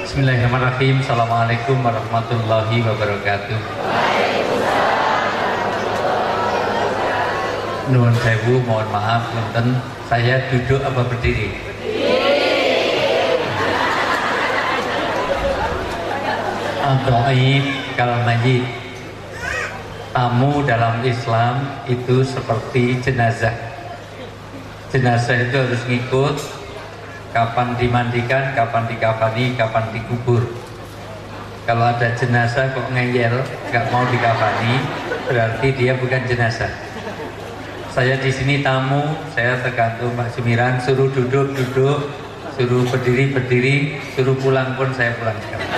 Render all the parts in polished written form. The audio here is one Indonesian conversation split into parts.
Bismillahirrahmanirrahim. Assalamualaikum warahmatullahi wabarakatuh. Nuwun sewu, mohon maaf, punten. Saya duduk apa berdiri? Ad-dhaif kal mayyit. Tamu dalam Islam itu seperti jenazah. Jenazah itu harus ngikut kapan dimandikan, kapan dikafani, kapan dikubur. Kalau ada jenazah kok ngeyel, nggak mau dikafani, berarti dia bukan jenazah. Saya di sini tamu, saya tergantung Pak Sumiran, suruh duduk, duduk, suruh berdiri, berdiri, suruh pulang pun saya pulang sekarang.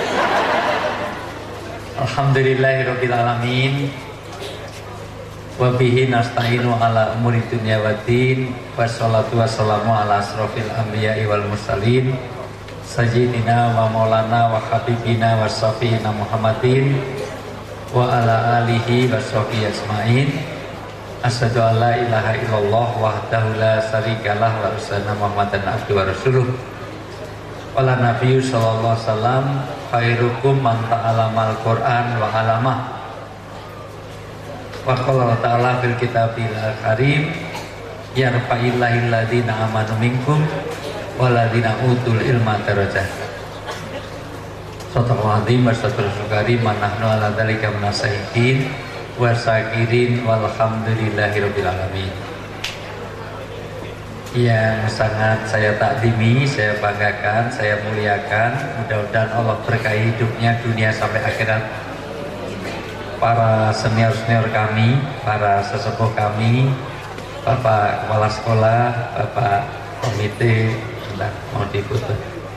Alhamdulillahirabbil alamin. Wa bihi nasta'inu ala umuri dunya waddin. Wassalatu wassalamu ala asrofil anbiya'i wal mursalin sayyidina wa maulana wa habibina wa syafi'ina Muhammadin wa ala alihi wa sahbihi ajmain. Asyhadu an la ilaha illallah wahdahu la syarikalah wa asyhadu Muhammadan abduhu wa rasuluh. Wala nabiyyu sallallahu alaihi wasallam khairukum man ta'alamal Qur'an wa 'allamah. Wa qala ta'ala fil kitabil karim yarfa'illahil ladzina amanu minkum wal ladzina utul ilma darajat. Shadaqallahu azim wa sadaqal karim wa nahnu ala dzalika minasyahirin wa syakirin walhamdulillahirabbil alamin. Yang sangat saya takdimi, saya banggakan, saya muliakan, mudah-mudahan Allah berkahi hidupnya dunia sampai akhirat. Para senior-senior kami, para sesepuh kami, Bapak Kepala Sekolah, Bapak Komite, mau difoto.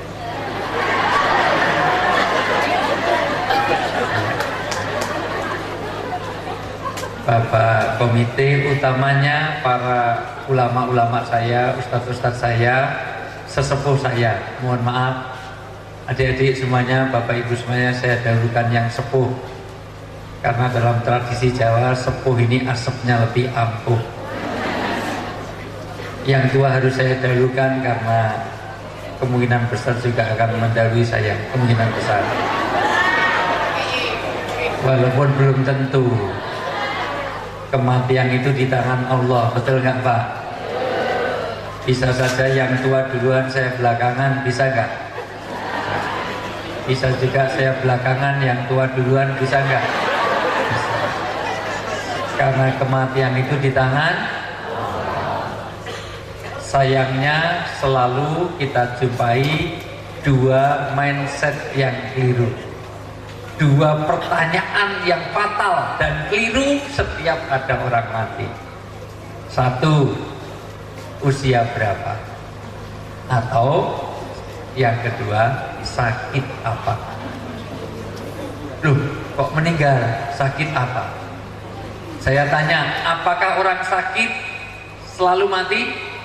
Bapak Komite, utamanya para ulama-ulama saya, ustadz-ustadz saya, sesepuh saya. Mohon maaf, adik-adik semuanya, Bapak Ibu semuanya, saya dahulukan yang sepuh. Karena dalam tradisi Jawa, sepuh ini asapnya lebih ampuh. Yang tua harus saya dahulukan karena kemungkinan besar juga akan mendahului saya, kemungkinan besar. Walaupun belum tentu. Kematian itu di tangan Allah, betul nggak Pak? Bisa saja yang tua duluan, saya belakangan, bisa nggak? Bisa juga saya belakangan, yang tua duluan, bisa nggak? Karena kematian itu di tangan. Sayangnya selalu kita jumpai dua mindset yang keliru, dua pertanyaan yang fatal dan keliru setiap ada orang mati. Satu, usia berapa? Atau yang kedua, sakit apa? Loh, kok meninggal? Sakit apa? Saya tanya, apakah orang sakit selalu mati?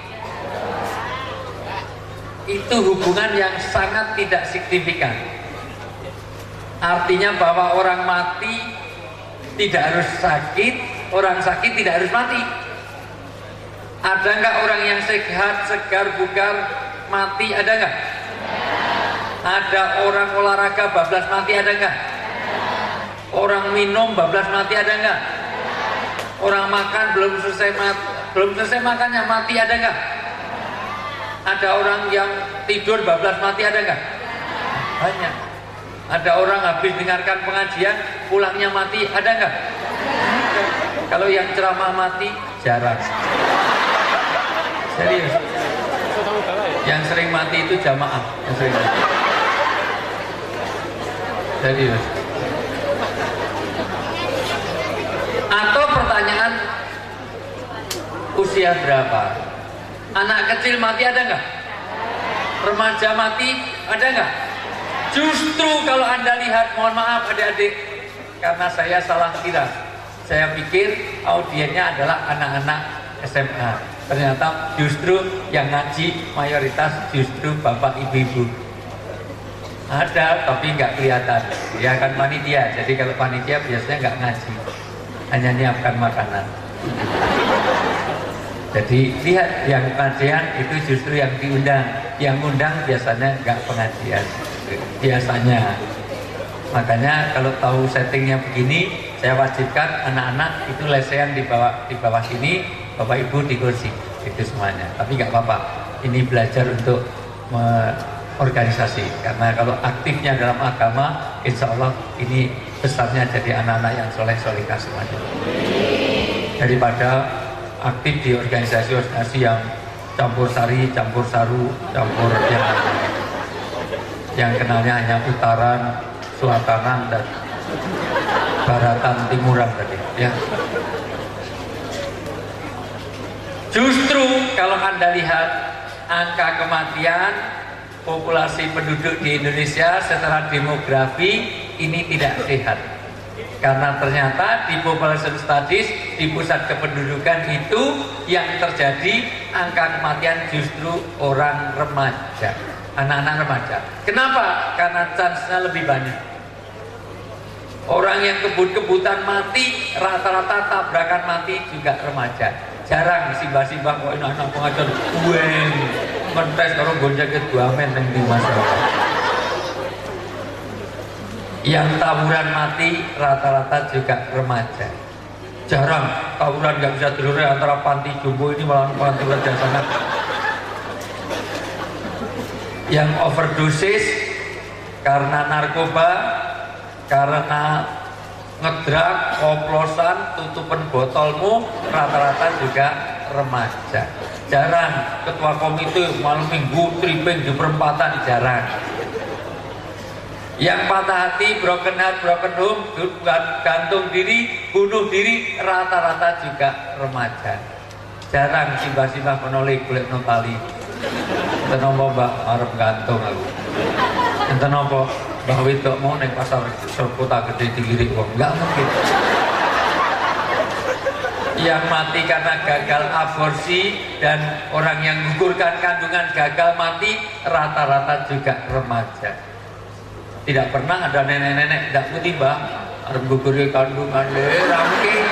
Itu hubungan yang sangat tidak signifikan. Artinya bahwa orang mati tidak harus sakit, orang sakit tidak harus mati. Ada nggak orang yang sehat, segar, bugar, mati? Ada nggak? Ada orang olahraga bablas mati? Ada nggak? Orang minum bablas mati? Ada nggak? Orang makan belum selesai makannya mati? Ada nggak? Ada orang yang tidur bablas mati? Ada nggak? Banyak. Ada orang habis dengarkan pengajian pulangnya mati? Ada nggak? Kalau yang ceramah mati jarang. Serius. Yang sering mati itu jamaah. Yang sering mati. Serius. Atau pertanyaan usia berapa? Anak kecil mati ada nggak? Remaja mati ada nggak? Justru kalau Anda lihat, mohon maaf adik-adik, karena saya salah kira. Saya pikir audiennya adalah anak-anak SMA. Ternyata justru yang ngaji mayoritas justru bapak ibu-ibu. Ada tapi nggak kelihatan. Dia akan panitia. Jadi kalau panitia biasanya nggak ngaji, hanya nyiapkan makanan. Jadi lihat yang pengajian itu justru yang diundang. Yang undang biasanya nggak pengajian. biasanya. Makanya kalau tahu settingnya begini, saya wajibkan anak-anak itu lesehan di bawah sini, bapak ibu di kursi, itu semuanya. Tapi nggak apa-apa, ini belajar untuk organisasi. Karena kalau aktifnya dalam agama, insya Allah ini besarnya jadi anak-anak yang soleh-solehah semuanya. Daripada aktif di organisasi-organisasi yang campur sari, campur saru, campur yang kenalnya hanya utaran, selatanan, dan baratan, timuran tadi ya. Justru kalau Anda lihat angka kematian populasi penduduk di Indonesia secara demografi ini tidak sehat. Karena ternyata di population studies, di pusat kependudukan itu yang terjadi angka kematian justru orang remaja, anak-anak remaja. Kenapa? Karena chance-nya lebih banyak. Orang yang kebut-kebutan mati, rata-rata tabrakan mati juga remaja. Jarang simbah-simbah kok anak pengajar gue mentes kalau gonjak ke dua men yang di masyarakat. Yang tawuran mati rata-rata juga remaja. Jarang tawuran nggak bisa dilurai antara panti jombo ini malah panti yang sangat. Yang overdosis karena narkoba, karena ngedrak, oplosan, tutupan botolmu, rata-rata juga remaja. Jarang ketua komite malam minggu tripping di perempatan, jarang. Yang patah hati, broken heart, broken home, gantung diri, bunuh diri, rata-rata juga remaja. Jarang simbah-simbah penoleh kulit notali. Enten apa mbak, arep gantung aku. Enten apa, mbak wedok mau naik pasar kota gede dilirik kok, nggak mungkin. Yang mati karena gagal aborsi dan orang yang gugurkan kandungan gagal mati, rata-rata juga remaja. Tidak pernah ada nenek-nenek tidak putih mbak harus gugur kandungan mungkin.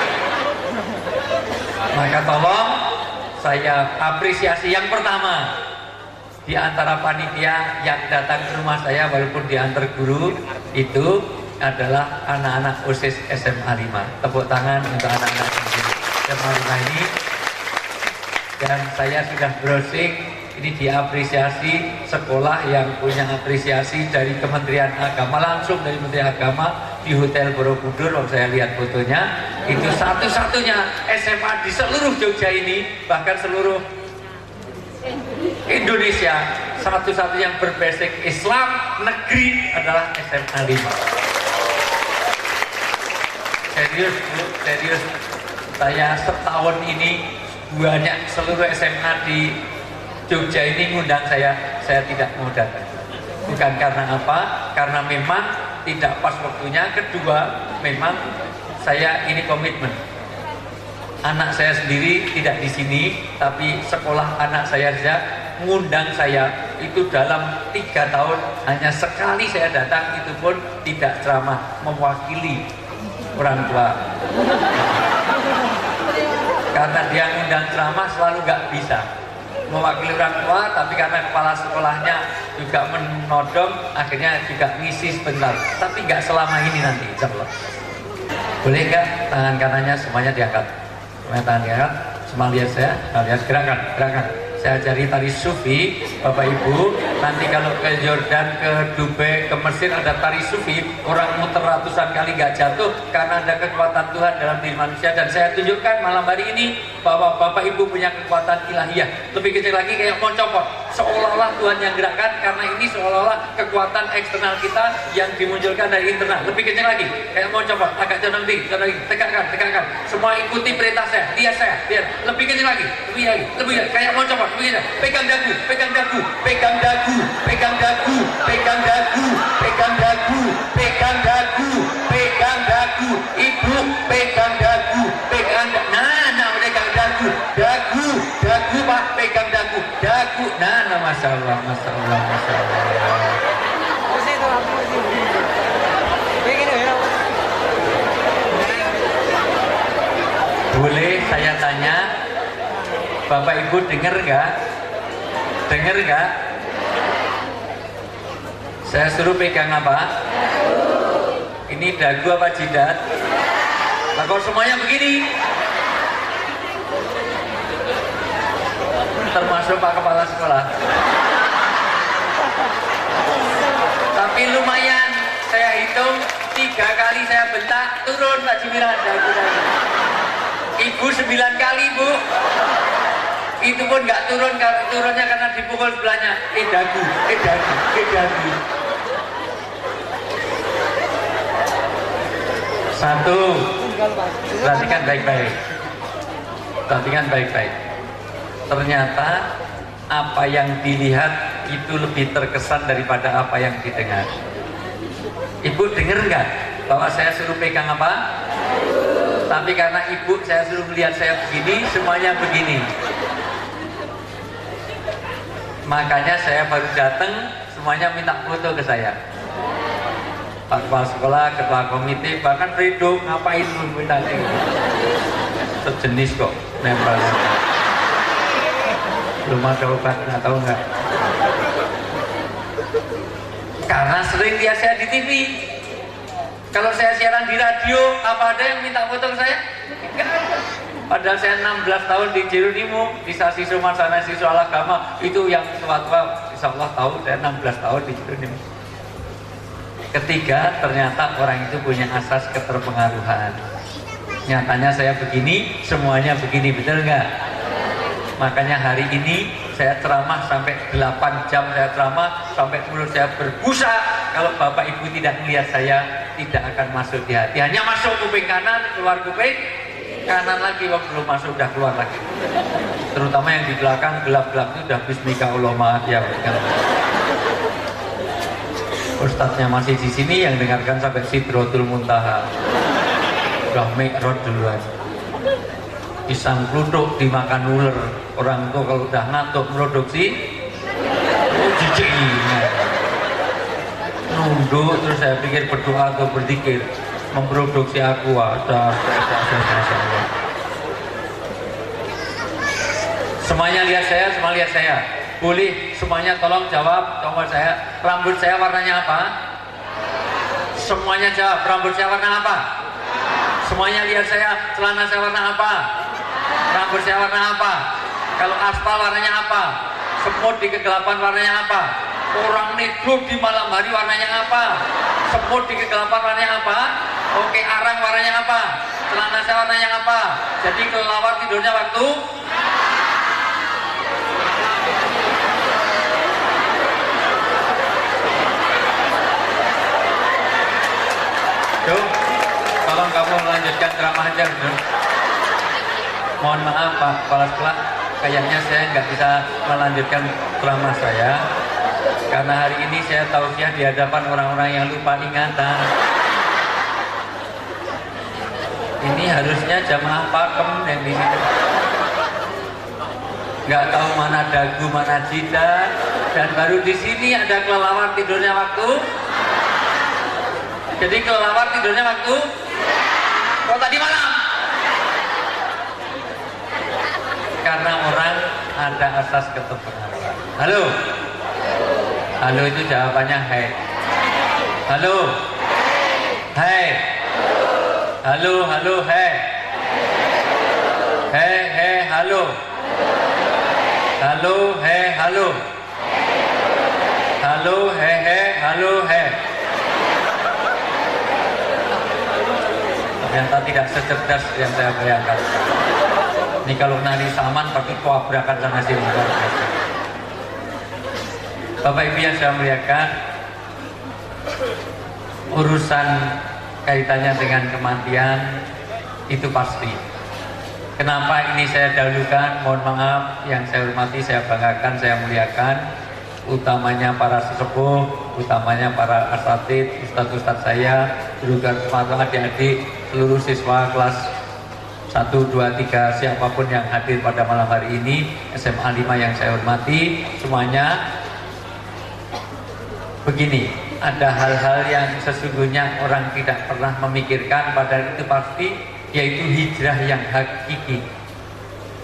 Maka tolong saya apresiasi yang pertama di antara panitia yang datang ke rumah saya walaupun diantar guru itu adalah anak-anak OSIS SMA 5. Tepuk tangan untuk anak-anak SMA 5 ini. Dan saya sudah browsing. Ini diapresiasi sekolah yang punya apresiasi dari Kementerian Agama, langsung dari Kementerian Agama di Hotel Borobudur. Waktu saya lihat fotonya, itu satu-satunya SMA di seluruh Jogja ini, bahkan seluruh Indonesia, satu-satunya yang berbasic Islam negeri adalah SMA 5. Serius Bu, serius. Saya setahun ini banyak seluruh SMA di Jogja ini ngundang saya tidak mau datang. Bukan karena apa? Karena memang tidak pas waktunya. Kedua, memang saya ini komitmen. Anak saya sendiri tidak di sini, tapi sekolah anak saya saja ngundang saya itu dalam 3 tahun hanya sekali saya datang, itu pun tidak ceramah, mewakili orang tua. Karena dia ngundang ceramah selalu nggak bisa mewakili orang tua, tapi karena kepala sekolahnya juga menodong, akhirnya juga ngisi sebentar. Tapi nggak selama ini nanti, insya Allah. Boleh nggak tangan kanannya semuanya diangkat? Semuanya tangan diangkat. Semua lihat saya, lihat gerakan, gerakan. Saya cari tari sufi, Bapak Ibu. Nanti kalau ke Jordan, ke Dubai, ke Mesir ada tari sufi, orang muter ratusan kali gak jatuh karena ada kekuatan Tuhan dalam diri manusia. Dan saya tunjukkan malam hari ini bahwa Bapak Ibu punya kekuatan ilahiyah. Lebih kecil lagi kayak mau copot, seolah-olah Tuhan yang gerakkan, karena ini seolah-olah kekuatan eksternal kita yang dimunculkan dari internal. Lebih kecil lagi kayak mau copot, agak condong lagi, tegakkan, tegakkan. Semua ikuti perintah saya, lihat saya, lihat. Lebih kecil lagi, lebih lagi, lebih lagi. Kayak mau copot. Begini, pegang dagu, pegang dagu, pegang dagu, pegang dagu, pegang dagu, pegang dagu, pegang dagu, pegang dagu, ibu pegang dagu, pegang dagu, nah pegang dagu, dagu, dagu pak, pegang dagu, dagu, nah masya Allah, masya Allah, masya Allah. Boleh saya tanya? Bapak Ibu dengar nggak? Dengar nggak? Saya suruh pegang apa? Ini dagu apa jidat? Nah, kalau semuanya begini, termasuk Pak Kepala Sekolah. Tapi lumayan, saya hitung 3 kali saya bentak, turun Pak Jimiran dagu. Ibu 9 kali Bu, itu pun nggak turun, turunnya karena dipukul sebelahnya. Dagu. Satu, perhatikan baik-baik. Ternyata apa yang dilihat itu lebih terkesan daripada apa yang didengar. Ibu dengar nggak bahwa saya suruh pegang apa? Tapi karena ibu saya suruh melihat saya begini, semuanya begini. Makanya saya baru datang, semuanya minta foto ke saya. Pak Kepala Sekolah, Ketua Komite, bahkan Fredo, ngapain lu minta ini? Sejenis kok, nempel. Belum ada obat, nggak tahu nggak? Karena sering lihat saya di TV. Kalau saya siaran di radio, apa ada yang minta foto ke saya? Enggak ada. Padahal saya 16 tahun di Jeronimo, di Sasi Sumarsana Siswa Agama, itu yang tua-tua, insya Allah tahu, saya 16 tahun di Jeronimo. Ketiga, ternyata orang itu punya asas keterpengaruhan. Nyatanya saya begini, semuanya begini, betul nggak? Makanya hari ini saya ceramah sampai 8 jam, saya ceramah sampai mulut saya berbusa. Kalau Bapak Ibu tidak melihat saya, tidak akan masuk di hati. Hanya masuk kuping kanan, keluar kuping kanan lagi. Waktu belum masuk udah keluar lagi. Terutama yang di belakang gelap-gelap itu udah bismillahirrahmanirrahim ya. Ustadznya masih di sini, yang dengarkan sampai Sidratul Muntaha. Udah mikrot duluan. Pisang kluduk dimakan ular. Orang tua kalau udah ngantuk produksi, jijik. Nunduk, terus saya pikir berdoa atau berzikir, memproduksi aku ada. Semuanya lihat saya, semua lihat saya. Boleh semuanya tolong jawab nomor saya. Rambut saya warnanya apa? Semuanya jawab. Rambut saya warna apa? Semuanya lihat saya. Celana saya warna apa? Rambut saya warna apa? Kalau aspal warnanya apa? Semut di kegelapan warnanya apa? Orang negro di malam hari warnanya apa? Semut di kegelapan warnanya apa? Oke, arang warnanya apa? Celana saya warnanya apa? Jadi kelelawar tidurnya waktu? Duh, tolong kamu melanjutkan ceramah aja, Duh. Mohon maaf Pak Kepala Sekolah, kayaknya saya nggak bisa melanjutkan ceramah saya karena hari ini saya tausiah di hadapan orang-orang yang lupa ingatan. Ini harusnya jamaah pakem yang di sini. Nggak tahu mana dagu, mana jidat, dan baru di sini ada kelelawar tidurnya waktu. Jadi kelelawar tidurnya waktu? Oh tadi malam. Karena orang ada asas keterpengaruhan. Halo? Halo itu jawabannya hai. Halo? Hai. Halo, halo, hai. Hai, hai, halo. Halo, hai, halo. Halo, hai, hai, halo, hai. Ternyata tidak secerdas yang saya bayangkan. Ini kalau nari saman pakai kuabrakan sana sini. Bapak Ibu yang saya muliakan, urusan kaitannya dengan kematian itu pasti. Kenapa ini saya dahulukan? Mohon maaf, yang saya hormati, saya banggakan, saya muliakan, utamanya para sesepuh, utamanya para asatid, ustadz-ustadz saya, juga adik-adik, seluruh siswa kelas 1, 2, 3, siapapun yang hadir pada malam hari ini, SMA 5 yang saya hormati, semuanya begini, ada hal-hal yang sesungguhnya orang tidak pernah memikirkan, padahal itu pasti, yaitu hijrah yang hakiki.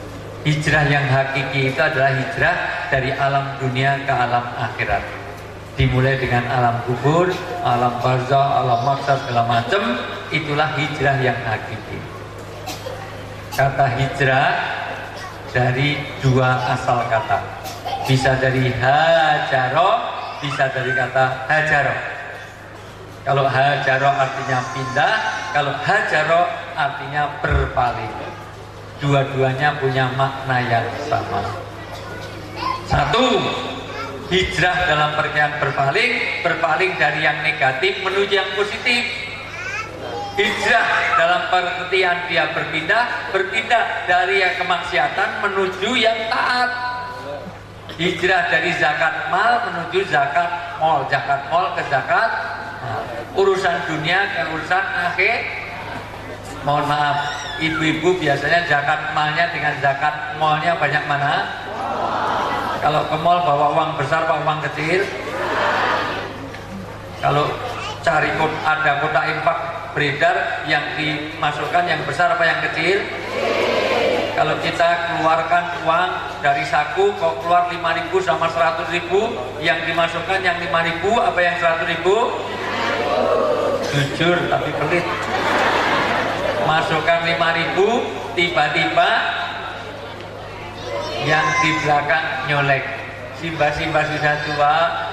Hijrah yang hakiki itu adalah hijrah dari alam dunia ke alam akhirat. Dimulai dengan alam kubur, alam barzah, alam mahsyar segala macam. Itulah hijrah yang hakiki. Kata hijrah dari dua asal kata. Bisa dari hajaro, bisa dari kata hajaro. Kalau hajaro artinya pindah, kalau hajaro artinya berpaling. Dua-duanya punya makna yang sama. Satu, hijrah dalam pengertian berpaling dari yang negatif menuju yang positif. Hijrah dalam pengertian dia berpindah dari yang kemaksiatan menuju yang taat. Hijrah dari zakat mal menuju zakat mal ke zakat mal. Urusan dunia ke urusan akhir. Mohon maaf, ibu-ibu biasanya zakat malnya dengan zakat malnya banyak mana? Kalau ke mall bawa uang besar apa uang kecil? Kalau cari ada kotak infak beredar, yang dimasukkan yang besar apa yang kecil? Kalau kita keluarkan uang dari saku, kok keluar 5.000 sama 100.000, yang dimasukkan yang 5.000 apa yang 100.000? Jujur tapi pelit. Masukkan 5.000, tiba-tiba yang di belakang nyolek. Simba sudah tua,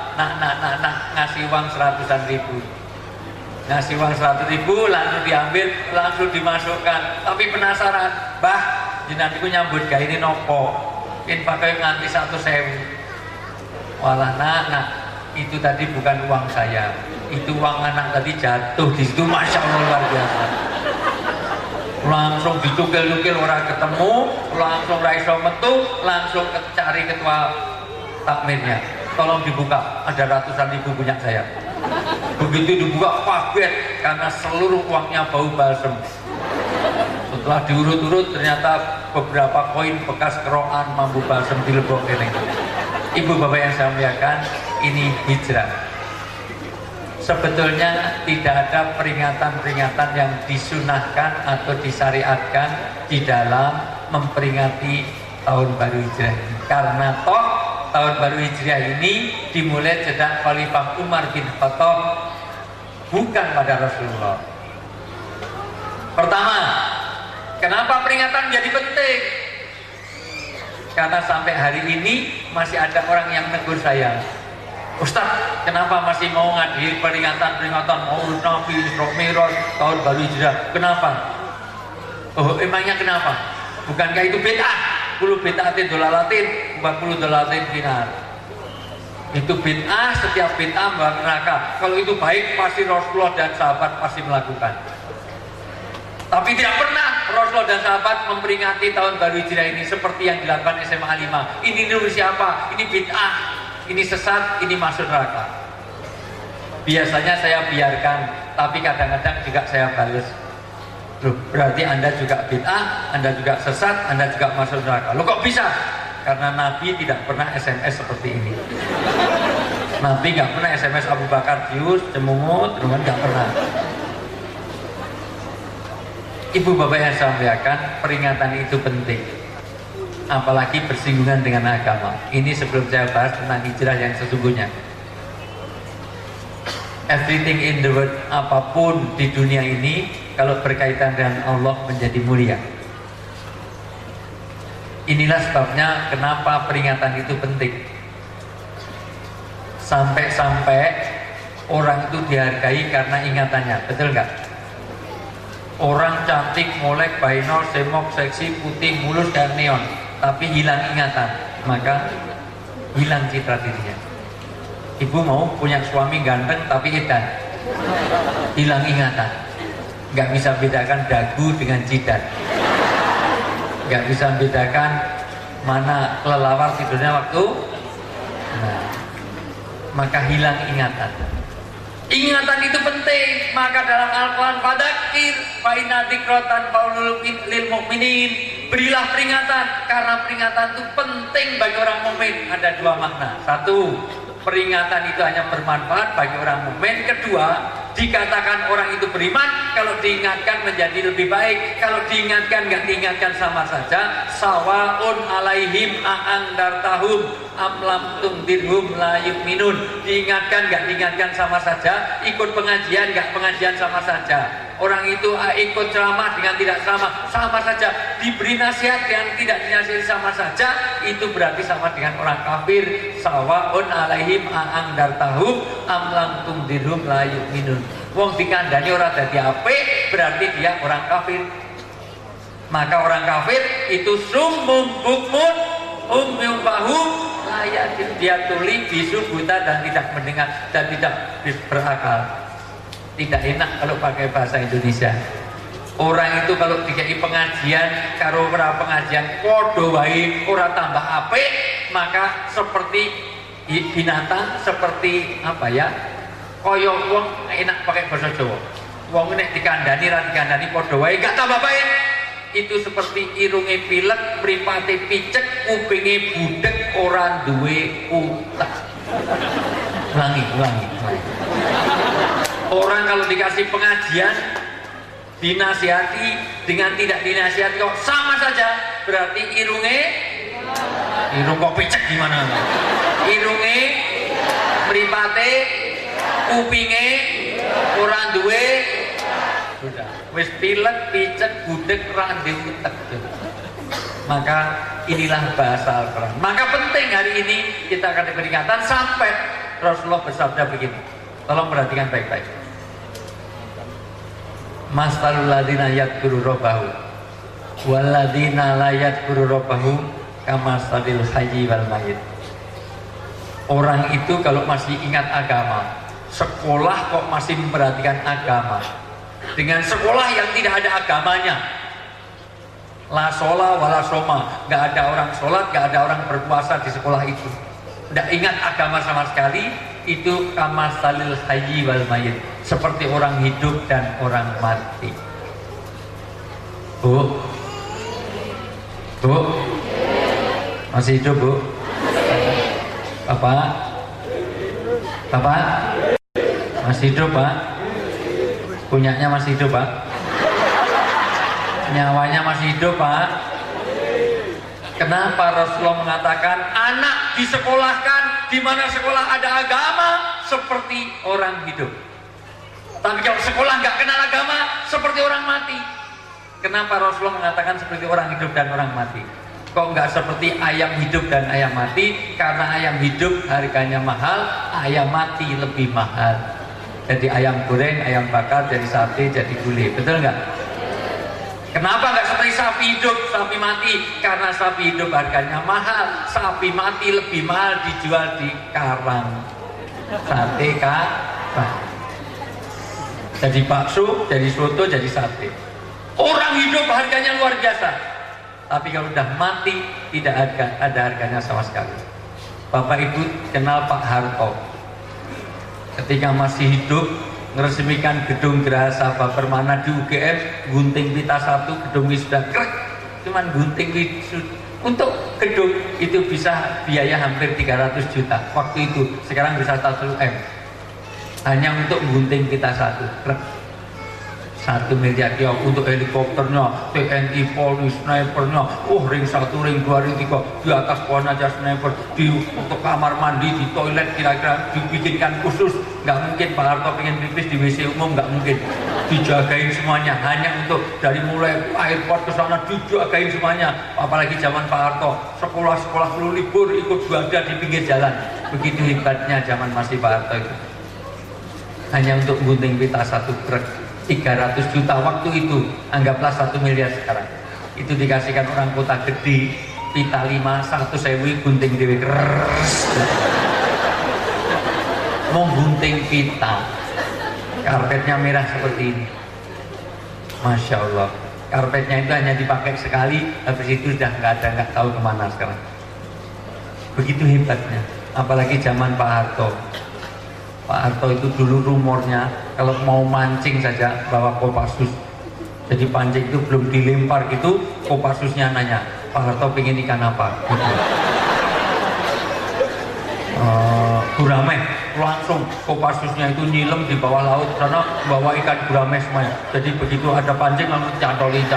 ngasih uang 100.000. Ngasih uang 100.000 langsung diambil, langsung dimasukkan. Tapi penasaran, bah, jenenganku nyambut gawe ini nopo? Pakai nganti 100.000. Walah nak, itu tadi bukan uang saya. Itu uang anak tadi jatuh di situ, masya Allah luar biasa. Langsung dicukil-cukil orang ketemu, langsung raiso metu, langsung cari ketua takmirnya. Tolong dibuka, ada ratusan ribu punya saya. Begitu dibuka kaget karena seluruh uangnya bau balsem. Setelah diurut-urut ternyata beberapa koin bekas kerokan mambu balsem di lebok ini. Ibu bapak yang saya muliakan, ini hijrah. Sebetulnya tidak ada peringatan-peringatan yang disunahkan atau disyariatkan di dalam memperingati tahun baru hijrah. Karena toh tahun baru hijrah ini dimulai sejak Khalifah Umar bin Khattab, bukan pada Rasulullah. Pertama, kenapa peringatan jadi penting? Karena sampai hari ini masih ada orang yang negur saya, Ustaz, kenapa masih mau ngadil peringatan Maulid Nabi, Isra Mi'raj, tahun baru hijrah? Kenapa? Oh, emangnya kenapa? Bukankah itu bid'ah? 10 bid'atin dolalatin, 40 dolalatin dinar. Itu bid'ah, setiap bid'ah membawa neraka. Kalau itu baik, pasti Rasulullah dan sahabat pasti melakukan. Tapi tidak pernah Rasulullah dan sahabat memperingati tahun baru hijrah ini seperti yang dilakukan SMA 5. Ini Indonesia apa? Ini bid'ah. Ini sesat, ini masuk neraka. Biasanya saya biarkan, tapi kadang-kadang juga saya balas. Loh, berarti Anda juga bid'ah, Anda juga sesat, Anda juga masuk neraka. Loh, kok bisa? Karena Nabi tidak pernah SMS seperti ini. Nabi nggak pernah SMS Abu Bakar Jius, cemungut, nggak pernah. Ibu bapak yang saya muliakan, peringatan itu penting. Apalagi bersinggungan dengan agama. Ini sebelum saya bahas tentang hijrah yang sesungguhnya. Everything in the world, apapun di dunia ini, kalau berkaitan dengan Allah menjadi mulia. Inilah sebabnya kenapa peringatan itu penting. Sampai-sampai orang itu dihargai karena ingatannya, betul nggak? Orang cantik, molek, bainol, semok, seksi, putih, mulus, dan neon, tapi hilang ingatan, maka hilang citra dirinya. Ibu mau punya suami ganteng tapi edan, hilang ingatan, nggak bisa bedakan dagu dengan jidat, nggak bisa bedakan mana kelelawar tidurnya waktu, maka hilang ingatan. Ingatan itu penting, maka dalam Al-Quran fadzakir fa inna dzikratan qaulul lil mu'minin, berilah peringatan karena peringatan itu penting bagi orang mukmin. Ada dua makna. Satu, peringatan itu hanya bermanfaat bagi orang mukmin. Kedua, Dikatakan orang itu beriman, kalau diingatkan menjadi lebih baik, kalau diingatkan nggak diingatkan sama saja. Sawaun alaihim a'angdartahum am lam tundirhum la yu'minun. Diingatkan nggak diingatkan sama saja, ikut pengajian nggak pengajian sama saja. Orang itu ikut ceramah dengan tidak ceramah sama saja, diberi nasihat dengan tidak dinasihati sama saja, itu berarti sama dengan orang kafir. Sawaun alaihim a'angdartahum am lam tundirhum la yu'minun. Wong dikandani ora dadi apik, berarti dia orang kafir. Maka orang kafir itu summum bukmun umyum fahum layak, dia tuli, bisu, buta dan tidak mendengar dan tidak berakal. Tidak enak kalau pakai bahasa Indonesia. Orang itu kalau dikai pengajian karo ora pengajian padha wae, ora tambah apik, maka seperti binatang, seperti apa ya? Kaya wong enak pakai bahasa Jawa. Wong nek dikandani ra dikandani padha wae gak tambah baik. Itu seperti irunge pilek, mripate picek, kupinge budek, ora duwe utek. Ulangi. Orang kalau dikasih pengajian, dinasihati dengan tidak dinasihati kok sama saja, berarti irung kok picek gimana? Irunge, mripate, kupinge, ora duwe. Sudah, wis pilek, picek, budek, ora duwe utek. Maka inilah bahasa Al-Quran. Maka penting hari ini kita akan peringatan sampai Rasulullah bersabda begini. Tolong perhatikan baik-baik. Masalul ladzina yadhkuru rabbahu wal ladzina la yadhkuru rabbahu kamasalil hayyi wal mayyit. Orang itu kalau masih ingat agama, sekolah kok masih memperhatikan agama, dengan sekolah yang tidak ada agamanya, la sholah wala soma, gak ada orang sholat, gak ada orang berpuasa di sekolah itu, tidak ingat agama sama sekali, itu kamasalil hayyi wal mayyit, seperti orang hidup dan orang mati. Bu, masih hidup bu? Bapak masih hidup pak? Punyanya masih hidup pak? Nyawanya masih hidup pak? Kenapa Rasulullah mengatakan anak disekolahkan di mana sekolah ada agama seperti orang hidup? Tapi kalau sekolah nggak kenal agama seperti orang mati. Kenapa Rasulullah mengatakan seperti orang hidup dan orang mati? Kok nggak seperti ayam hidup dan ayam mati? Karena ayam hidup harganya mahal, ayam mati lebih mahal. Jadi ayam goreng, ayam bakar, jadi sate, jadi gulai, betul nggak? Kenapa nggak seperti sapi hidup, sapi mati? Karena sapi hidup harganya mahal, sapi mati lebih mahal dijual di karang. Sate karang. Jadi bakso, jadi soto, jadi sate. Orang hidup harganya luar biasa, tapi kalau udah mati tidak ada harganya sama sekali. Bapak Ibu kenal Pak Harto? Ketika masih hidup meresmikan gedung Geraha Sabah Permana di UGM, gunting pita 1, gedung sudah krek, cuman gunting untuk gedung itu bisa biaya hampir 300 juta waktu itu, sekarang bisa 1 M hanya untuk gunting pita 1, krek. 1 miliar ya untuk helikopternya, TNI, Polri, snipernya, ring 1, ring 2, ring 3, di atas pohon aja sniper, untuk kamar mandi, di toilet kira-kira dibikinkan khusus. Nggak mungkin Pak Harto pengen pipis di WC umum, nggak mungkin. Dijagain semuanya, hanya untuk dari mulai airport ke sana dijagain semuanya. Apalagi zaman Pak Harto, sekolah-sekolah perlu libur ikut berada di pinggir jalan. Begitu hebatnya zaman masih Pak Harto itu. Hanya untuk gunting pita 1 truk. 300 juta waktu itu, anggaplah 1 miliar sekarang. Itu dikasihkan orang kota gede, pita 5, 100.000 gunting dewe keres. Mau gunting pita, karpetnya merah seperti ini. Masya Allah, karpetnya itu hanya dipakai sekali, habis itu sudah nggak tahu kemana sekarang. Begitu hebatnya, apalagi zaman Pak Harto. Pak Harto itu dulu rumornya kalau mau mancing saja bawa Kopassus. Jadi pancing itu belum dilempar gitu, Kopassusnya nanya, Pak Harto pengen ikan apa? Gitu. Gurame, langsung Kopassusnya itu nyilem di bawah laut karena bawa ikan gurame semuanya. Jadi begitu ada pancing langsung cantolin.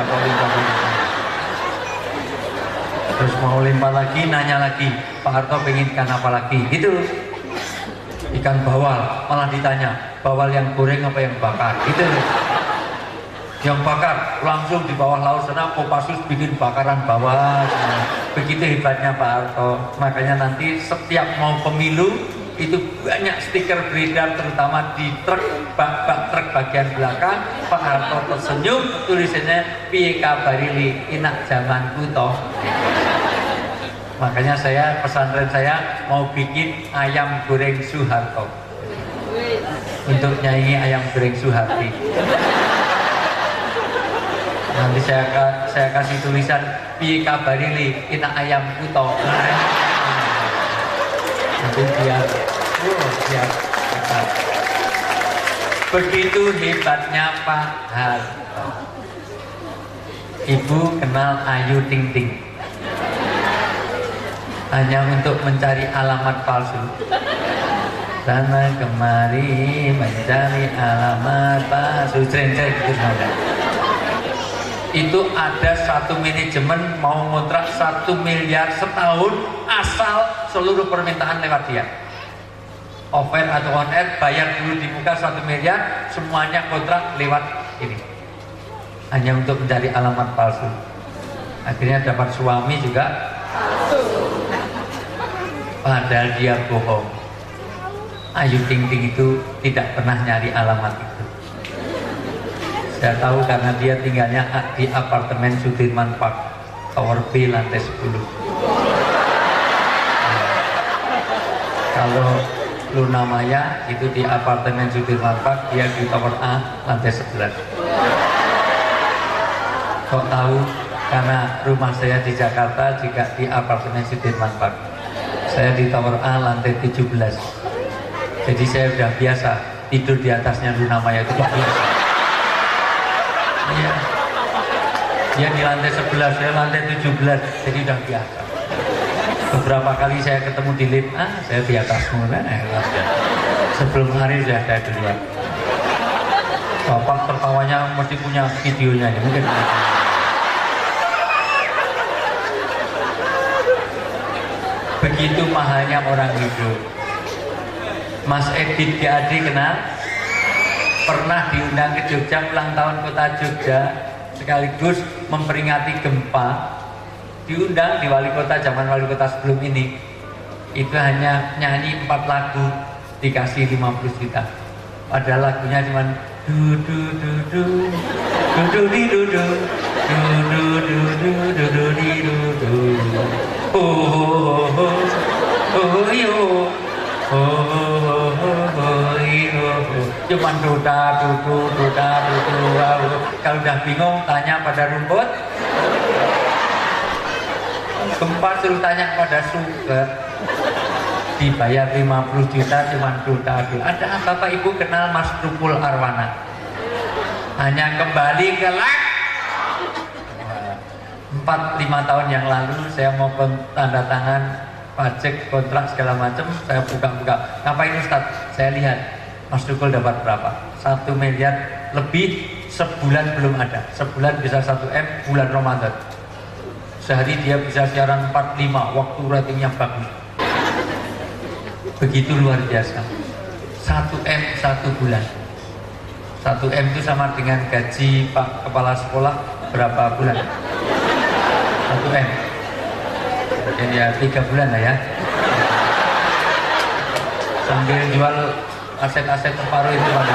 Terus mau lempar lagi, nanya lagi, Pak Harto pengen ikan apa lagi? Gitu. Ikan bawal, malah ditanya, bawal yang goreng apa yang bakar? Gitu. Yang bakar langsung di bawah laut sana Kopassus bikin bakaran bawah. Begitu hebatnya Pak Harto. Makanya nanti setiap mau pemilu itu banyak stiker beredar, terutama di truk, bak truk bagian belakang. Pak Harto tersenyum, tulisannya piye kabarili enak zamanku toh. Makanya saya, pesantren saya mau bikin ayam goreng Soeharto untuk nyanyi ayam goreng Soeharti. Nanti saya kasih tulisan piye kabarili enak ayam kuto. Nanti biar begitu hebatnya Pak Harto. Ibu kenal Ayu Ting Ting hanya untuk mencari alamat palsu. Sana kemari mencari alamat palsu. Jreng-jreng gitu saja. Itu ada satu manajemen mau ngontrak 1 miliar setahun asal seluruh permintaan lewat dia. Offer atau on air, bayar dulu di muka 1 miliar, semuanya kontrak lewat ini. Hanya untuk mencari alamat palsu. Akhirnya dapat suami juga palsu. Padahal dia bohong. Ayu Ting Ting itu tidak pernah nyari alamat itu. Saya tahu karena dia tinggalnya di apartemen Sudirman Park, Tower B lantai 10. Kalau Luna Maya itu di apartemen Sudirman Park, dia di Tower A lantai 11. Kok tahu? Karena rumah saya di Jakarta juga di apartemen Sudirman Park. Saya di Tower A lantai 17. Jadi saya sudah biasa tidur di atasnya Luna Maya itu biasa. Iya. Dia di lantai 11, saya lantai 17, jadi udah biasa. Beberapa kali saya ketemu di lift, saya di atasmu, sebelum hari sudah ada duluan. Bapak tertawanya mesti punya videonya ya, mungkin. Begitu mahalnya orang hidup. Mas Edith GAD kenal? Pernah diundang ke Jogja, ulang tahun kota Jogja, sekaligus memperingati gempa. Diundang di wali kota, zaman wali kota sebelum ini. Itu hanya nyanyi 4 lagu, dikasih 50 juta. Padahal lagunya cuma du du du du du du di du du du du du du du du di du du oh oh oh yo oh cuman duda dudu duda dudu. Kalau udah bingung tanya pada rumput. Gempa suruh tanya pada sugar. Dibayar 50 juta cuman duda dudu. Ada Bapak Ibu kenal Mas Trupul Arwana? Hanya kembali ke 4-5 tahun yang lalu saya mau tanda tangan pajak kontrak segala macam, saya buka-buka. Ngapain Ustaz? Saya lihat Mas Trupul dapat berapa? 1 miliar lebih, sebulan belum ada. Sebulan bisa 1 M, bulan Ramadan. Sehari dia bisa siaran 4-5, waktu ratingnya bagus. Begitu luar biasa. 1 M 1 bulan. 1 M itu sama dengan gaji Pak Kepala Sekolah berapa bulan? 1 M. Jadi ya 3 bulan lah ya. Sambil jual aset-aset separuh itu ada.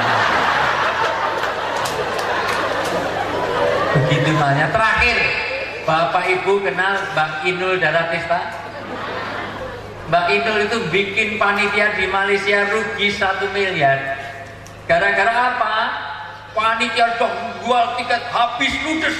Begitu banyak. Terakhir, Bapak Ibu kenal Mbak Inul Daratista? Mbak Inul itu bikin panitia di Malaysia rugi 1 miliar. Gara-gara apa? Panitia dong jual tiket habis ludes.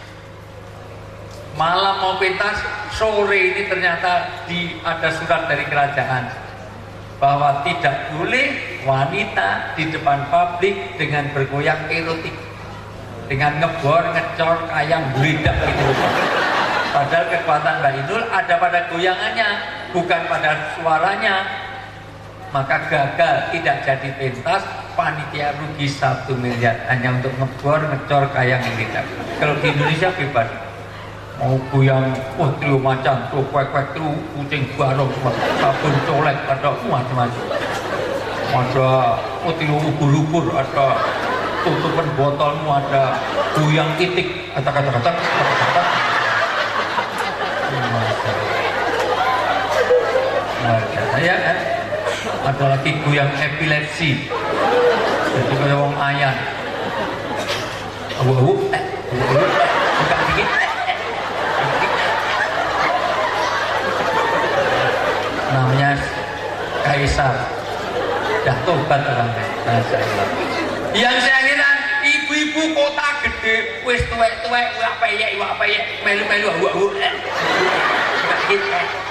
Malam mau pentas, sore ini ternyata ada surat dari kerajaan bahwa tidak boleh wanita di depan publik dengan bergoyang erotik, dengan ngebor, ngecor, kayang, geledak gitu. Padahal kekuatan Mbak Inul ada pada goyangannya, bukan pada suaranya. maka gagal, tidak jadi pentas, panitia rugi 1 miliar hanya untuk ngebor, ngecor kayak yang tidak. Kalau di Indonesia bebas, mau goyang, trio macan, trio kwek-kwek, trio kucing barong, sabun colek, ada macam-macam. Ada trio ubur-ubur, ada tutupan botolmu, ada goyang titik, kata-kata. Saya kan ada lagi goyang epilepsi, jadi kayak wong ayan, buka dikit, namanya kaisar, dah tobat orangnya. Yang saya heran, ibu-ibu kota gede, wis tuwek-tuwek, wak peyek, melu-melu, buka dikit.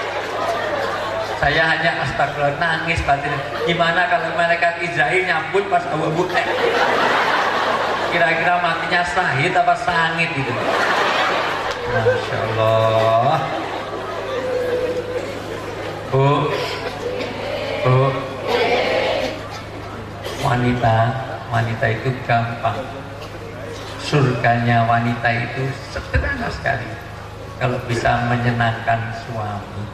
Saya hanya astagfirullah, nangis batin. Gimana kalau malaikat Israel nyambut pas awu-awu? Kira-kira matinya sahid apa sangit gitu? Masya Allah. Bu, wanita itu gampang. Surganya wanita itu sederhana sekali. Kalau bisa menyenangkan suami.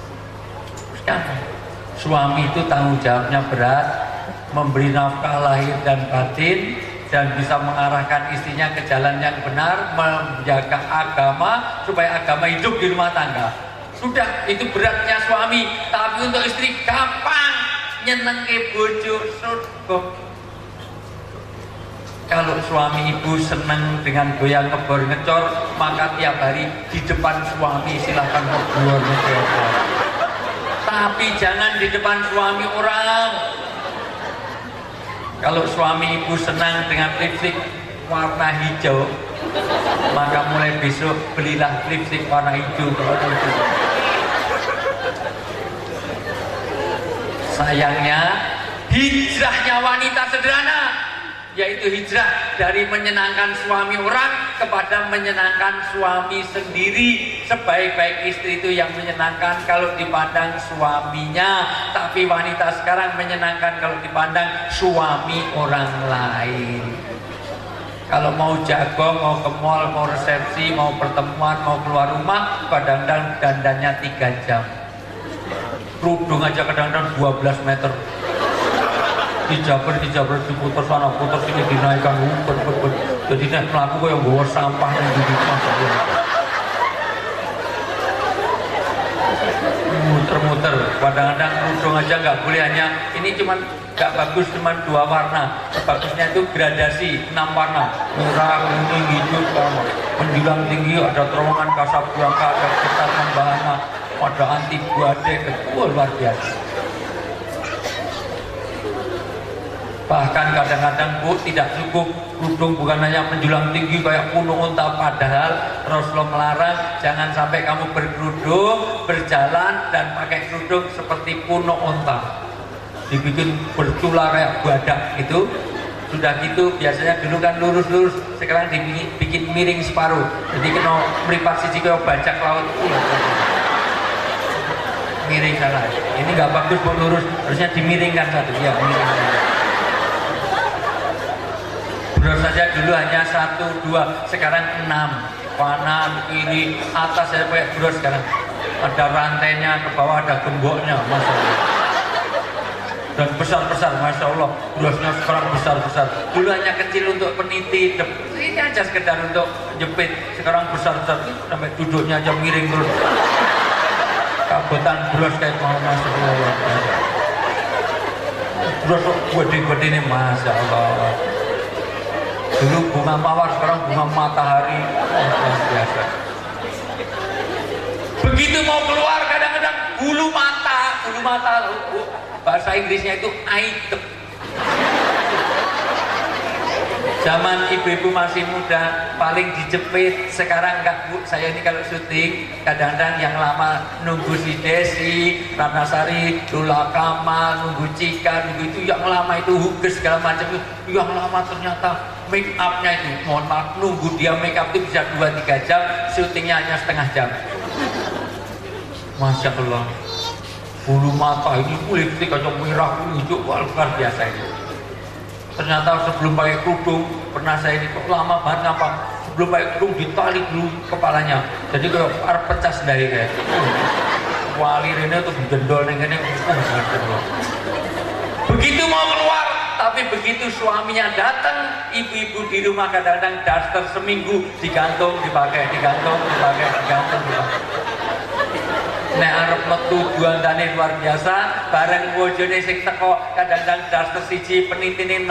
Suami itu tanggung jawabnya berat, memberi nafkah lahir dan batin, dan bisa mengarahkan istrinya ke jalan yang benar, menjaga agama supaya agama hidup di rumah tangga. Sudah, itu beratnya suami. Tapi untuk istri gampang, nyenengke bojo surga. Kalau suami ibu senang dengan goyang ngebor ngecor, maka tiap hari di depan suami silahkan ngebor ngecor. Tapi jangan di depan suami orang. Kalau suami ibu senang dengan lipstik warna hijau, maka mulai besok belilah lipstik warna hijau. Sayangnya hijrahnya wanita sederhana, yaitu hijrah dari menyenangkan suami orang kepada menyenangkan suami sendiri. Sebaik-baik istri itu yang menyenangkan kalau dipandang suaminya, tapi wanita sekarang menyenangkan kalau dipandang suami orang lain. Kalau mau jago, mau ke mall, mau resepsi, mau pertemuan, mau keluar rumah, kadang-kadang dandannya 3 jam. Kerudung aja kadang-kadang 12 meter. Dijabar diputer sana puter sini, dinaikkan jadi nek mlaku koyo nggawa sampah nang ndi muter-muter. Kadang-kadang kerudung aja nggak boleh, hanya ini cuman nggak bagus, cuman 2 warna. Bagusnya itu gradasi 6 warna, merah, kuning, hijau, sama menjulang tinggi, ada terowongan Kasablanka, ada Kertas Membahana, ada anti guade, luar biasa. Bahkan kadang-kadang Bu tidak cukup kerudung, bukan hanya menjulang tinggi kayak punuk unta, padahal Rasulullah melarang jangan sampai kamu berkerudung, berjalan dan pakai kerudung seperti punuk unta, dibikin bercula kayak badak itu. Sudah gitu biasanya dulu kan lurus-lurus, sekarang dibikin miring separuh, jadi kena meripat siji kayak bajak laut. Miring salah, ini nggak bagus buat lurus, harusnya dimiringkan satu ya, miring. Bros saja dulu hanya 1, 2, sekarang 6. Kanan, kiri, atas saya pakai bros sekarang. Ada rantainya, ke bawah ada gemboknya, Masya Allah. Dan besar-besar, Masya Allah. Brosnya sekarang besar-besar. Dulu hanya kecil untuk peniti, ini aja sekedar untuk jepit. Sekarang besar-besar, sampai duduknya aja miring terus. Kabutan bros kayak mau, Masya Allah. Bros gede-gede ini, Masya Allah. Dulu bunga mawar, sekarang bunga matahari, biasa. Begitu mau keluar kadang-kadang bulu mata, bahasa Inggrisnya itu item. Zaman ibu-ibu masih muda paling dijepit, sekarang enggak Bu. Saya ini kalau syuting kadang-kadang yang lama nunggu si Desi, Ratnasari, Lula Kamal, nunggu Cika, nunggu itu yang lama itu Huges segala macam itu, yang lama ternyata make upnya itu, mohon maaf, nunggu dia make up itu bisa 2-3 jam, syutingnya hanya setengah jam. Masya Allah. bulu mata ini kulit kacang merah hijau luar biasa itu. Ternyata sebelum pakai kerudung pernah saya ini kok lama banget ngapa sebelum pakai kerudung ditali dulu kepalanya jadi kayak arep pecah sendiri kayak wali rene tuh gendol neng ini begitu mau keluar tapi begitu suaminya datang ibu-ibu di rumah kadang-kadang daster seminggu digantung dipakai digantung dipakai digantung dipakai. Nek arep metu juandane luar biasa, bareng bojone sing teko kadang-kadang daster siji penitine 6.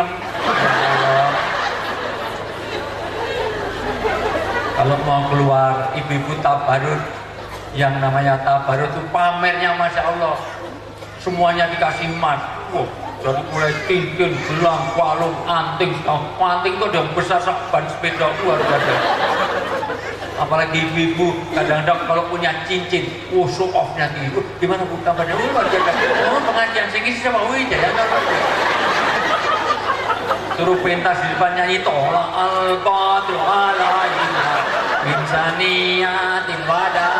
Kalau mau keluar ibu-ibu tabarut, yang namanya tabarut itu pamernya Masya Allah, semuanya dikasih emas. Wow, dari mulai cincin, gelang, kalung, anting, anting itu udah besar ban sepeda luar biasa. Apalagi ibu-ibu kadang-kadang kalau punya cincin, show off-nya gitu. Gimana Bu kabarnya? Luar biasa. Pengajian sini sama Wi ya. Suruh pentas di depan nyanyi tolak al-qadru alaihina min saniyatin wada.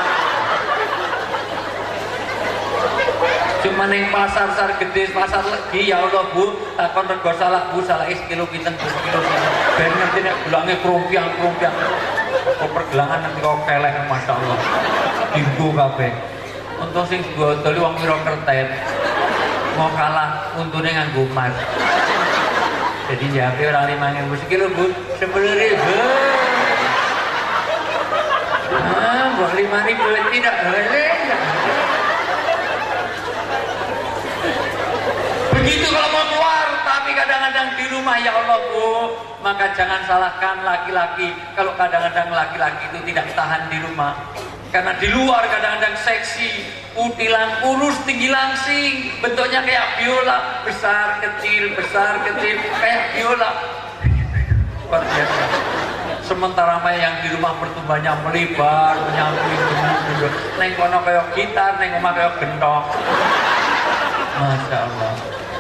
Cuma neng pasar gede, pasar legi ya Allah Bu, takon rego salah Bu, salah kilo pinten Bu, kilo pinten. Ben ngerti nek gelange krompiang-krompiang. Kok pergelangan nanti kok kelek Masya Allah. Dimbu kabeh. Untung sing botol wong pira kertet. Mau kalah untune nganggo emas. Jadi jape ora 5.000 sekilo Bu, 10.000. Buat 5.000 tidak boleh. Begitu kalau mau keluar, tapi kadang-kadang di rumah ya Allah Bu, maka jangan salahkan laki-laki kalau kadang-kadang laki-laki itu tidak tahan di rumah. Karena di luar kadang-kadang seksi, utilan kurus, tinggi langsing, bentuknya kayak biola, besar kecil kayak biola. Luar biasa. Sementara yang di rumah pertumbuhannya melebar, menyamping, neng kono kayak gitar, neng omah kayak gentong. Masya Allah.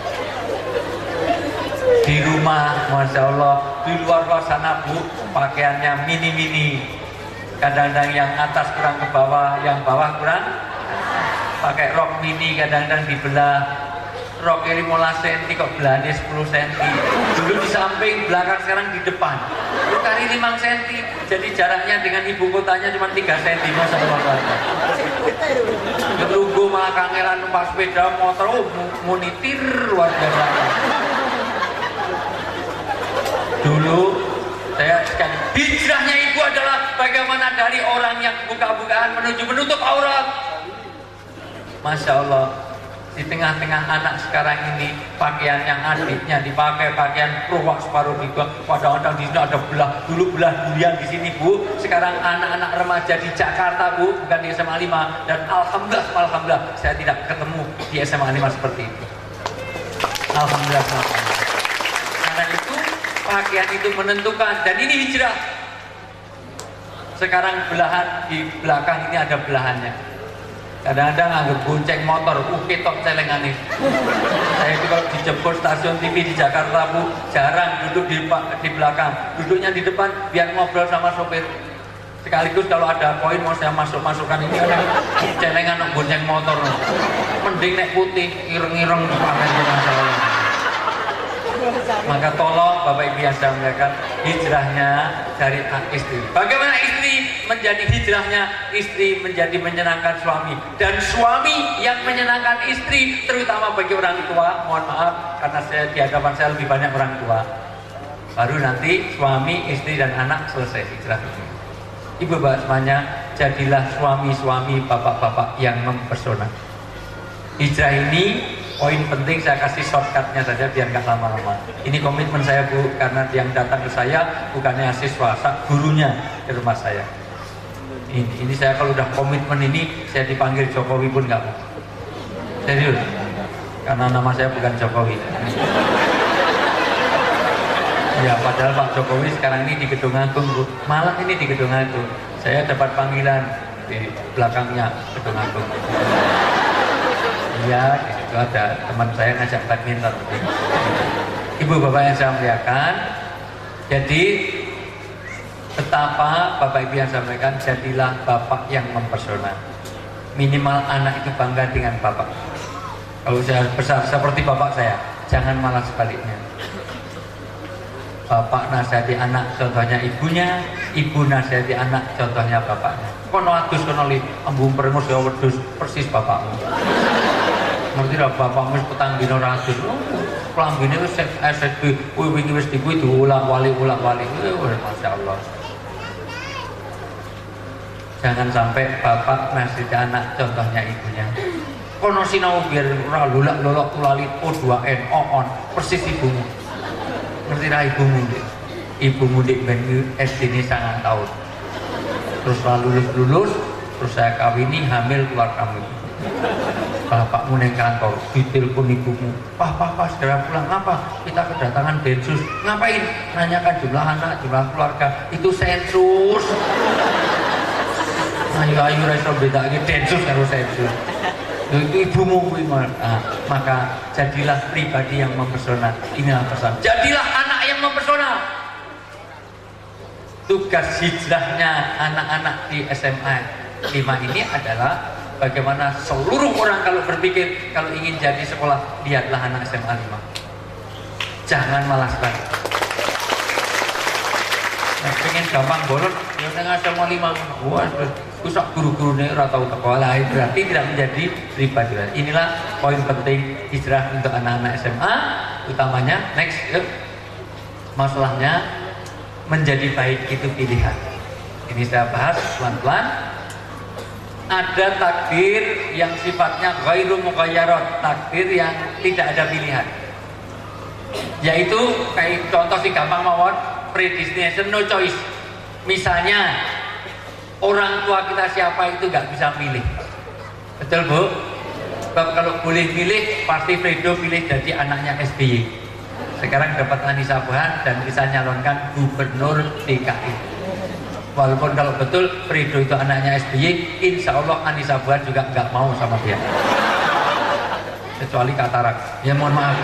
Di rumah, Masya Allah, di luar sana Bu, pakaiannya mini-mini. Kadang-kadang yang atas kurang ke bawah, yang bawah kurang. Pakai rok mini, kadang-kadang dibelah. Roknya 15 cm, kok belahnya 10 cm. Dulu di samping, belakang sekarang di depan. Lu kali 5 cm, jadi jaraknya dengan ibu kotanya cuma 3 cm. Masya Allah. Tunggu malah kangelan numpak sepeda motor, monitir luar biasa. Dulu saya sekali hijrahnya ibu adalah bagaimana dari orang yang buka-bukaan menuju menutup aurat. Masya Allah, di tengah-tengah anak sekarang ini pakaian yang adiknya dipakai pakaian ruwak separuh juga. Kadang-kadang di sini ada belah, dulu belah durian di sini Bu. Sekarang anak-anak remaja di Jakarta Bu, bukan di SMA 5. Dan alhamdulillah saya tidak ketemu di SMA 5 seperti itu. Alhamdulillah. Karena itu pakaian itu menentukan, dan ini hijrah. Sekarang belahan di belakang ini ada belahannya. Kadang-kadang anggap bonceng motor, ketok celengan ini. Saya itu kalau dijemput stasiun TV di Jakarta Bu, jarang duduk di belakang, duduknya di depan biar ngobrol sama sopir. Sekaligus kalau ada koin mau saya masukkan ini ada celengan bonceng motor. Mending nek putih, ireng-ireng pakai masalah. Maka tolong Bapak Ibu yang saya muliakan, hijrahnya dari istri. Bagaimana istri menjadi hijrahnya? Istri menjadi menyenangkan suami, dan suami yang menyenangkan istri, terutama bagi orang tua. Mohon maaf karena saya di hadapan saya lebih banyak orang tua. Baru nanti suami, istri dan anak selesai hijrah. Ibu bapak semuanya, jadilah suami-suami, bapak-bapak yang mempesona. Hijrah ini poin penting saya kasih shortcutnya saja biar nggak lama-lama. Ini komitmen saya Bu, karena yang datang ke saya bukannya siswa, gurunya di rumah saya. Ini saya kalau udah komitmen ini, saya dipanggil Jokowi pun nggak Bu. Serius, karena nama saya bukan Jokowi. Ya padahal Pak Jokowi sekarang ini di Gedung Agung Bu, malah ini di Gedung Agung. Saya dapat panggilan di belakangnya Gedung Agung. Iya, di situ ada teman saya ngajak badminton. Ibu bapak yang saya muliakan, jadi betapa Bapak Ibu yang saya muliakan, jadilah bapak yang mempesona. Minimal anak itu bangga dengan bapak. Kalau saya besar seperti bapak saya, jangan malah sebaliknya. Bapak nasihati anak, contohnya ibunya. Ibu nasihati anak, contohnya bapaknya. Kono adus kono li, embung perengus ya wedus persis bapakmu. Ngerti lah bapakmu petang dino ratus. Kelambine wis SSB, kuwi wingi wis dikuwi diulang-wali. Masya Allah. Jangan sampai bapak nasihati anak, contohnya ibunya. Kono sinau biar ora lulak-lulok tulali O2N on persis ibumu. Ngerti lah ibumu dik ben SD ini 9 tahun. Terus lulus, terus saya kawini hamil keluar kamu. Bapakmu neng kantor, ditelepon ibumu, Papa segera pulang. Apa? Kita kedatangan Densus. Ngapain? Nanyakan jumlah anak, jumlah keluarga. Itu sensus. Ayo reso beda lagi Densus karo sensus. Itu ibumu maka jadilah pribadi yang mempesona. Inilah pesan. Jadilah anak yang mempesona. Tugas hijrahnya anak-anak di SMA 5 ini adalah bagaimana seluruh orang kalau berpikir kalau ingin jadi sekolah, lihatlah anak SMA 5. Jangan malas banget. Nah, pengen gampang bolot, yang tengah SMA 5. Wah, rusak guru-gurunya ora tau teko lah, berarti tidak menjadi pribadi. Inilah poin penting hijrah untuk anak-anak SMA, utamanya next masalahnya menjadi baik itu pilihan. Ini saya bahas pelan-pelan. Ada takdir yang sifatnya ghairu mughayyarat, takdir yang tidak ada pilihan. Yaitu kayak contoh si gampang mawon, predestination, no choice. Misalnya orang tua kita siapa itu nggak bisa milih. Betul Bu? Sebab kalau boleh milih pasti Fredo pilih jadi anaknya SBY. Sekarang dapat Anissa Buhan dan bisa nyalonkan gubernur DKI. Walaupun kalau betul Fredo itu anaknya SBY, insya Allah Anissa Buhan juga nggak mau sama dia. Kecuali katarak. Ya mohon maaf.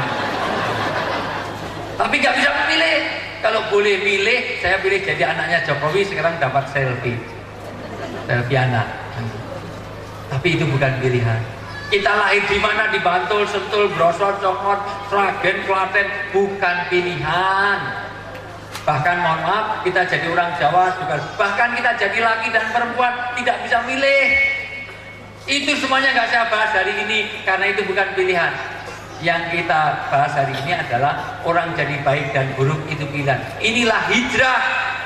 Tapi nggak bisa memilih. Kalau boleh milih, saya pilih jadi anaknya Jokowi. Sekarang dapat selfie anak. Tapi itu bukan pilihan. Kita lahir di mana, di Bantul, Sentul, Brosor, Congor, Sragen, Klaten, bukan pilihan. Bahkan mohon maaf, kita jadi orang Jawa juga, bahkan kita jadi laki dan perempuan tidak bisa milih. Itu semuanya nggak saya bahas hari ini karena itu bukan pilihan. Yang kita bahas hari ini adalah orang jadi baik dan buruk itu pilihan. Inilah hijrah.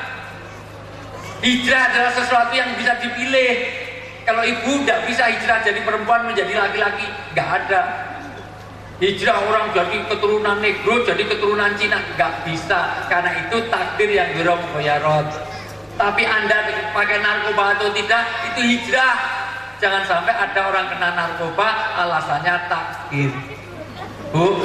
Hijrah adalah sesuatu yang bisa dipilih. Kalau ibu tidak bisa hijrah jadi perempuan menjadi laki-laki, nggak ada. Hijrah orang jadi keturunan Negro, jadi keturunan Cina, nggak bisa. Karena itu takdir yang ghairu mughayyarat. Tapi Anda pakai narkoba atau tidak, itu hijrah. Jangan sampai ada orang kena narkoba, alasannya takdir. Bu,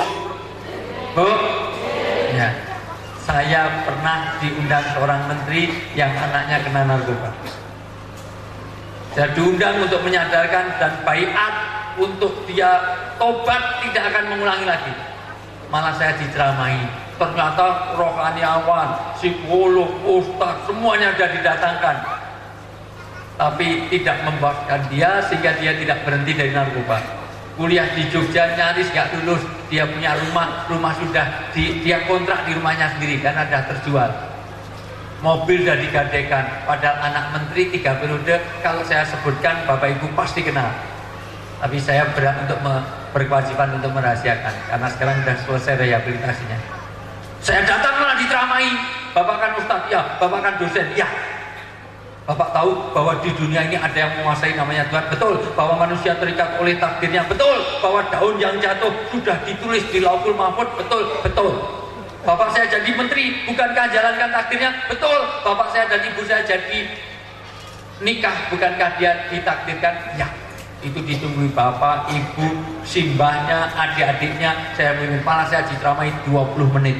ya. Saya pernah diundang seorang menteri yang anaknya kena narkoba. Saya diundang untuk menyadarkan dan baiat untuk dia tobat tidak akan mengulangi lagi. Malah saya diceramai. Ternyata rohaniawan, psikolog, ustaz, semuanya sudah didatangkan. Tapi tidak membebaskan dia sehingga dia tidak berhenti dari narkoba. Kuliah di Jogja nyaris gak lulus. Dia punya rumah sudah dia kontrak di rumahnya sendiri karena sudah terjual. Mobil sudah digadekan, padahal anak menteri 3 periode, kalau saya sebutkan Bapak Ibu pasti kenal. Tapi saya berat untuk berkewajiban untuk merahasiakan, karena sekarang sudah selesai rehabilitasinya. Saya datang malah diteramai, Bapak kan Ustadz, ya, Bapak kan dosen, ya. Bapak tahu bahwa di dunia ini ada yang menguasai namanya Tuhan, betul. Bahwa manusia terikat oleh takdirnya, betul. Bahwa daun yang jatuh sudah ditulis di Lauhul Mahfuz, betul. Bapak saya jadi menteri, bukankah jalankan takdirnya? Betul. Bapak saya dan ibu saya jadi nikah, bukankah dia ditakdirkan? Ya. Itu ditunggu bapak, ibu, simbahnya, adik-adiknya. Saya mimpin, malah saya diceramai 20 menit.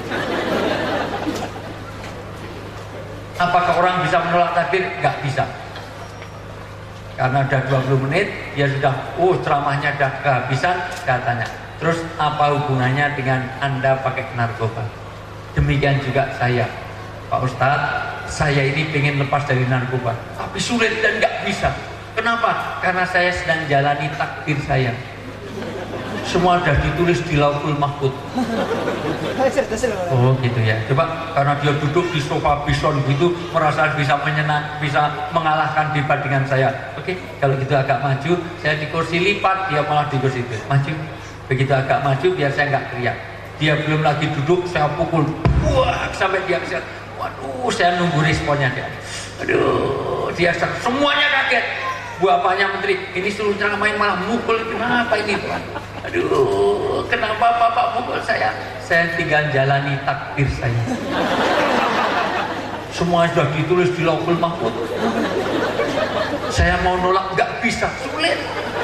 Apakah orang bisa menolak takdir? Gak bisa. Karena udah 20 menit, dia sudah, ceramahnya udah kehabisan, saya tanya. Terus apa hubungannya dengan Anda pakai narkoba? Demikian juga saya, Pak Ustadz, saya ini pengen lepas dari narkoba, tapi sulit dan nggak bisa. Kenapa? Karena saya sedang jalani takdir saya. Semua sudah ditulis di Lauhul Mahfuz. Oh gitu ya. Coba karena dia duduk di sofa bison gitu, merasa bisa mengalahkan debat dengan saya. Oke, kalau gitu agak maju, saya di kursi lipat, dia malah di kursi itu. Maju. Begitu agak maju, biar saya nggak teriak. Dia belum lagi duduk, saya pukul. Wah, sampai dia keset. Waduh, saya nunggu responnya dia. Aduh, dia semuanya kaget. Bapaknya menteri, ini suruh main malah mukul, kenapa ini Tuhan? Aduh, kenapa Bapak mukul saya? Saya tinggal jalani takdir saya. Semua sudah ditulis di Lauhul Mahfuz. Saya mau nolak, nggak bisa, sulit.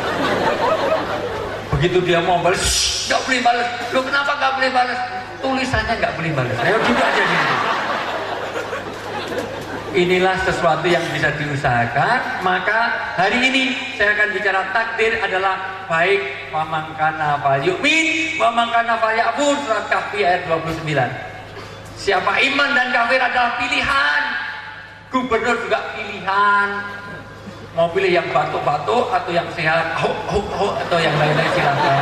Begitu dia mau balas, nggak boleh balas. Lo kenapa nggak boleh balas? Tulisannya nggak boleh balas. Ayo duduk aja gitu. Inilah sesuatu yang bisa diusahakan. Maka hari ini saya akan bicara takdir adalah baik wa man kana falyu'min wa man kana falyakfur, surat Kahfi ayat 29. Siapa iman dan kafir adalah pilihan. Gubernur juga pilihan. Mau pilih yang batuk-batuk atau yang sehat, atau yang lain-lain silakan.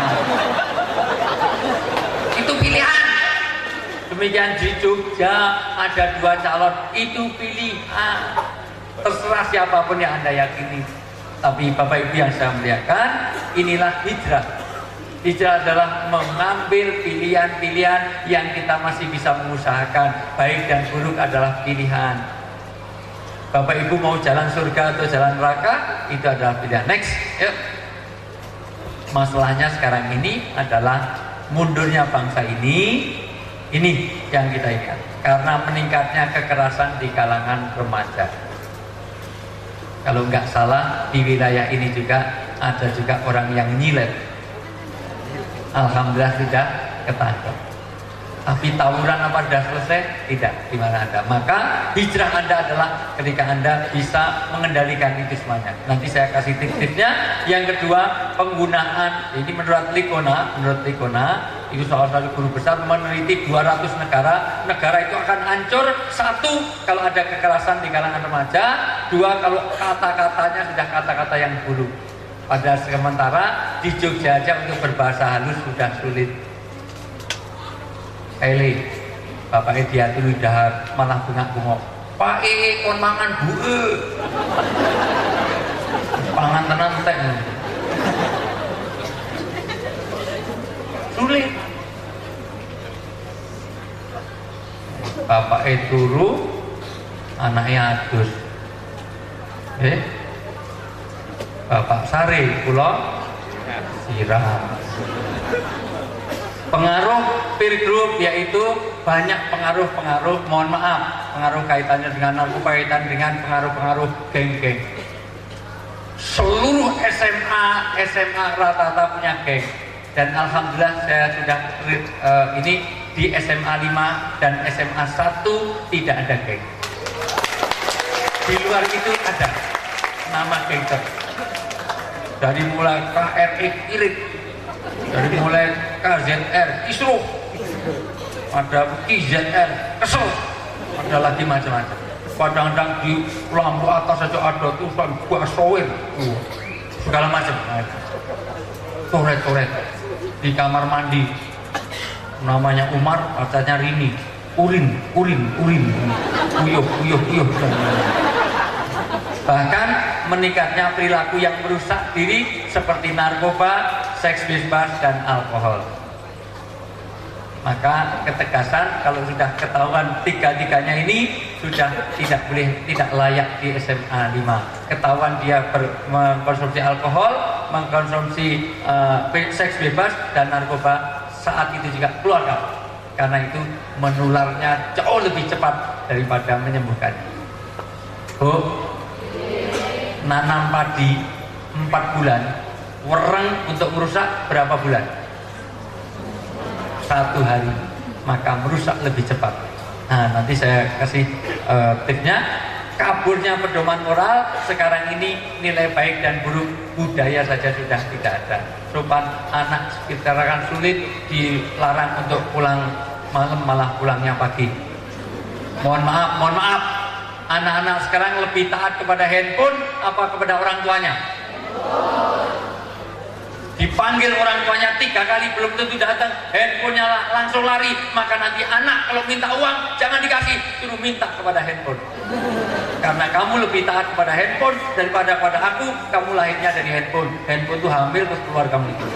Itu pilihan. Demikian di Jogja ada 2 calon, itu pilihan. Terserah siapapun yang Anda yakini. Tapi Bapak Ibu yang saya muliakan, inilah hijrah. Hijrah adalah mengambil pilihan-pilihan yang kita masih bisa mengusahakan. Baik dan buruk adalah pilihan. Bapak Ibu mau jalan surga atau jalan neraka, itu adalah pilihan. Next, yuk. Masalahnya sekarang ini adalah mundurnya bangsa ini yang kita ingat. Karena meningkatnya kekerasan di kalangan remaja. Kalau nggak salah, di wilayah ini juga ada juga orang yang nyilet. Alhamdulillah sudah ketangkep. Tapi tawuran apa sudah selesai? Tidak, di mana ada. Maka hijrah Anda adalah ketika Anda bisa mengendalikan itu semuanya. Nanti saya kasih tips-tipsnya. Yang kedua, penggunaan. Ini menurut Likona, itu salah satu guru besar meneliti 200 negara. Negara itu akan hancur. 1, kalau ada kekerasan di kalangan remaja. 2, kalau kata-katanya sudah kata-kata yang buruk. Pada sementara di Jogja aja untuk berbahasa halus sudah sulit. Eli, Bapak dia dulu dahar malah bengak-bengok. Pak kon mangan buke. Pangan tenan tek. Sulit. Bapak turu, anaknya adus. Bapak sare kula siram. Pengaruh peer group, yaitu banyak pengaruh-pengaruh, mohon maaf, pengaruh kaitannya dengan narkoba, kaitan dengan pengaruh-pengaruh geng-geng. Seluruh SMA rata-rata punya geng. Dan alhamdulillah saya sudah ini di SMA 5 dan SMA 1 tidak ada geng. Di luar itu ada nama gangster. Dari mulai KRI Irit, dari mulai KZR Kisruh, ada IZR Kesel, ada lagi macam-macam. Kadang-kadang di lampu atas saja ada tulisan gua sowir, segala macam. Toret-toret di kamar mandi, namanya Umar, bacanya Rini, urin, uyuh. Bahkan meningkatnya perilaku yang merusak diri seperti narkoba, seks bebas, dan alkohol. Maka ketegasan kalau sudah ketahuan tiga-tiganya ini sudah tidak layak di SMA 5. Ketahuan dia mengkonsumsi alkohol, mengkonsumsi seks bebas dan narkoba, saat itu juga keluarga. Karena itu menularnya jauh lebih cepat daripada menyembuhkannya. Bu, nanam padi 4 bulan, wereng untuk merusak berapa bulan? 1 hari, maka merusak lebih cepat. Nah, nanti saya kasih tipsnya. Kaburnya pedoman moral, sekarang ini nilai baik dan buruk budaya saja sudah tidak ada. Sopan anak kita akan sulit, dilarang untuk pulang malam, malah pulangnya pagi. Mohon maaf, Anak-anak sekarang lebih taat kepada handphone apa kepada orang tuanya? Dipanggil orang tuanya 3 kali belum tentu datang, handphonenya langsung lari. Maka nanti anak kalau minta uang jangan dikasih, suruh minta kepada handphone. Karena kamu lebih taat kepada handphone daripada pada aku, kamu lahirnya dari handphone. Handphone itu hamil terus keluar kamu itu.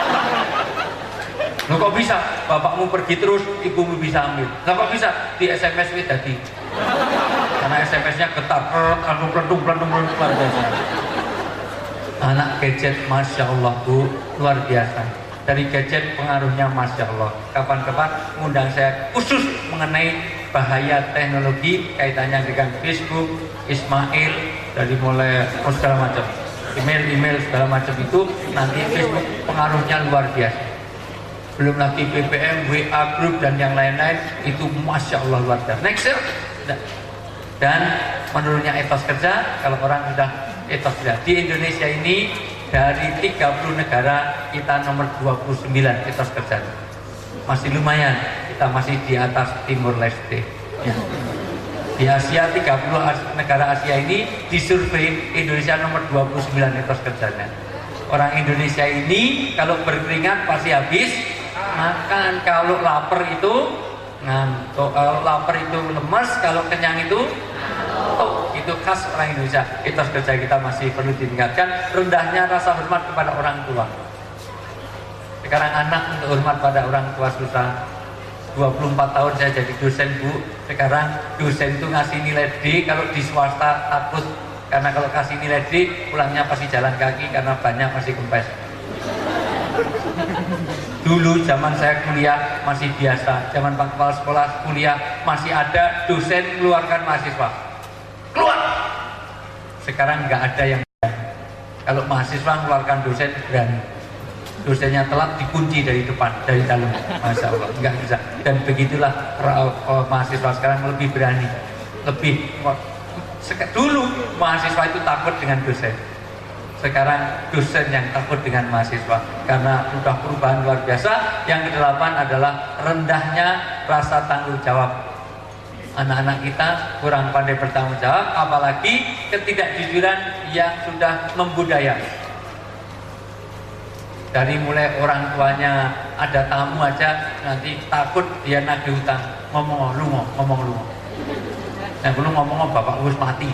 Loh kok bisa? Bapakmu pergi terus, ibumu bisa hamil. Loh kok bisa? Di SMS tadi. Karena SMS-nya getar, aku pelentung luar biasa. Anak gadget, Masya Allah Bu, luar biasa. Dari gadget pengaruhnya Masya Allah. Kapan-kapan mengundang saya khusus mengenai bahaya teknologi kaitannya dengan Facebook, Ismail, dari mulai segala macam, email segala macam itu. Nanti Facebook pengaruhnya luar biasa. Belum lagi BBM, WA group dan yang lain-lain, itu Masya Allah luar biasa. Next ya. Dan menurunnya etos kerja, kalau orang sudah etos kerja di Indonesia ini, dari 30 negara kita nomor 29 etos kerja. Masih lumayan, kita masih di atas Timur Leste ya. Di Asia 30 negara Asia ini disurvei, Indonesia nomor 29 etos kerjanya. Orang Indonesia ini kalau berkeringat pasti habis makan, kalau lapar itu ngantuk, kalau lapar itu lemes, kalau kenyang itu itu khas orang Indonesia. Etos kerja kita masih perlu ditingkatkan. Rendahnya rasa hormat kepada orang tua. Sekarang anak untuk hormat pada orang tua susah. 24 tahun saya jadi dosen Bu. Sekarang dosen itu ngasih nilai D, kalau di swasta takut. Karena kalau kasih nilai D, pulangnya pasti jalan kaki karena banyak masih kempes. Dulu zaman saya kuliah masih biasa. Zaman Pak Kepala Sekolah kuliah masih ada dosen mengeluarkan mahasiswa. Keluar! Sekarang nggak ada yang berani. Kalau mahasiswa mengeluarkan dosen berani. Dosennya telat dikunci dari depan, dari dalam. Masya Allah, nggak bisa. Dan begitulah mahasiswa sekarang lebih berani. Dulu mahasiswa itu takut dengan dosen. Sekarang dosen yang takut dengan mahasiswa. Karena sudah perubahan luar biasa. Yang ke-8 adalah rendahnya rasa tanggung jawab. Anak-anak kita kurang pandai bertanggung jawab, apalagi ketidakjujuran yang sudah membudaya. Dari mulai orang tuanya ada tamu aja nanti takut dia nagih hutang, ngomong lu. Nah, belum ngomong bapak wis mati,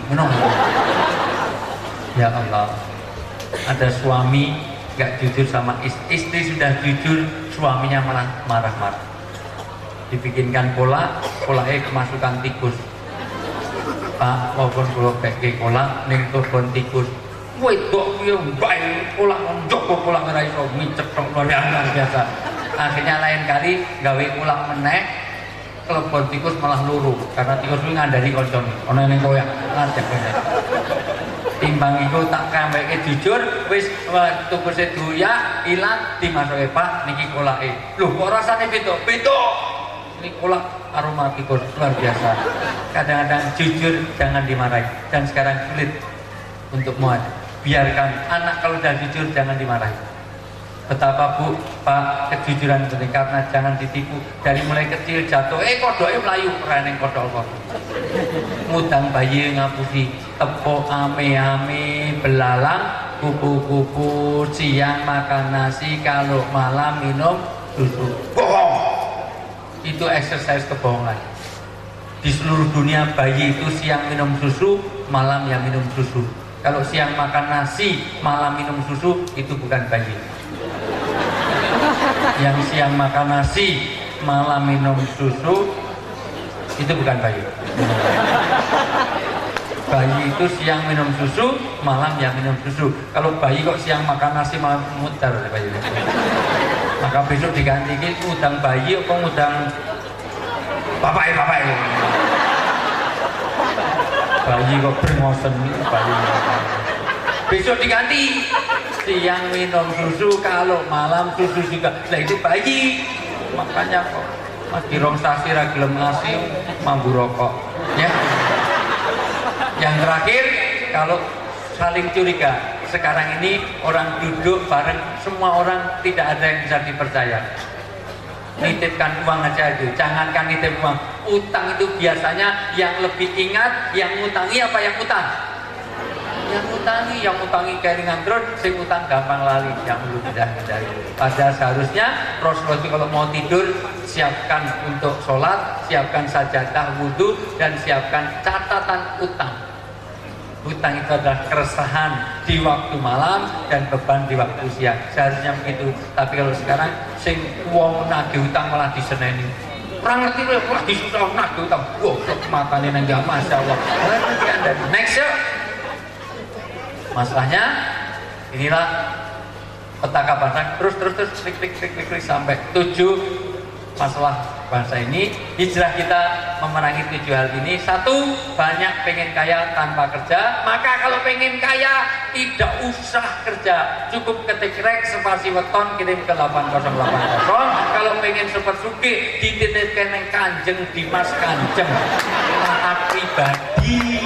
ya Allah. Ada suami nggak jujur sama istri sudah jujur, suaminya malah marah-marah. Dibikinkan polanya kemasukan tikus. Pak, walaupun kalau kayak pola, nih kebun tikus. Woi, kok dia baik pola njok pola ngerai so micek tok luar biasa. Akhirnya lain kali gawe pola meneh, kebun tikus malah luru karena tikus itu ngandari koncone. Ono ning koyak ngajak kowe. Timbang iku tak kambeke jujur, wis tukuse doyak ilang dimasuke Pak niki kolake. Lho kok rasane beda? Beda. Ini kolak aroma tikus luar biasa. Kadang-kadang jujur jangan dimarahi, dan sekarang sulit untuk muat. Biarkan anak kalau sudah jujur jangan dimarahi. Betapa Bu, Pak, kejujuran penting karena jangan ditipu. Dari mulai kecil jatuh, kodoke mlayu reneng kodok kok. Ngutang bayi ngapusi, tepuk ame-ame belalang, kupu-kupu siang makan nasi, kalau malam minum susu. Bohong. Itu exercise kebohongan. Di seluruh dunia bayi itu siang minum susu, malam ya minum susu. Kalau siang makan nasi, malam minum susu, itu bukan bayi. Yang siang makan nasi, malam minum susu, itu bukan bayi. Bayi itu siang minum susu, malam ya minum susu. Kalau bayi kok siang makan nasi, malam mutar bayi. Maka besok diganti udang bayi apa udang bapak. Bayi kok bermosen bayi. Besok diganti siang minum susu, kalau malam susu juga. Nah itu bayi. Makanya kok masih rong sasi ra gelem nasi mambu rokok. Ya. Yang terakhir, kalau saling curiga. Sekarang ini orang duduk bareng, semua orang tidak ada yang bisa dipercaya. Nitipkan uang aja itu, jangankan nitip uang, Utang itu biasanya yang lebih ingat yang ngutangi apa yang utang? Yang utangi keringan terus, sing utang gampang lali, yang belum tidak hindari. Padahal seharusnya Rasulullah itu kalau mau tidur, siapkan untuk sholat, siapkan sajadah wudhu, dan siapkan catatan utang. Utang itu adalah keresahan di waktu malam dan beban di waktu siang. Seharusnya begitu. Tapi kalau sekarang sing wong nagih utang malah diseneni. Orang ngerti wah disusah nagih utang. Goblok matane nang ya Masya Allah. Next yuk. Masalahnya inilah petaka bangsa terus klik sampai 7 masalah bangsa ini. Hijrah kita memenangi 7 hal ini. 1, banyak pengen kaya tanpa kerja. Maka kalau pengen kaya tidak usah kerja, cukup ketik rek spasi weton kirim ke 8080. Kalau pengen super suki dititipkan yang Kanjeng Dimas Kanjeng taat pribadi.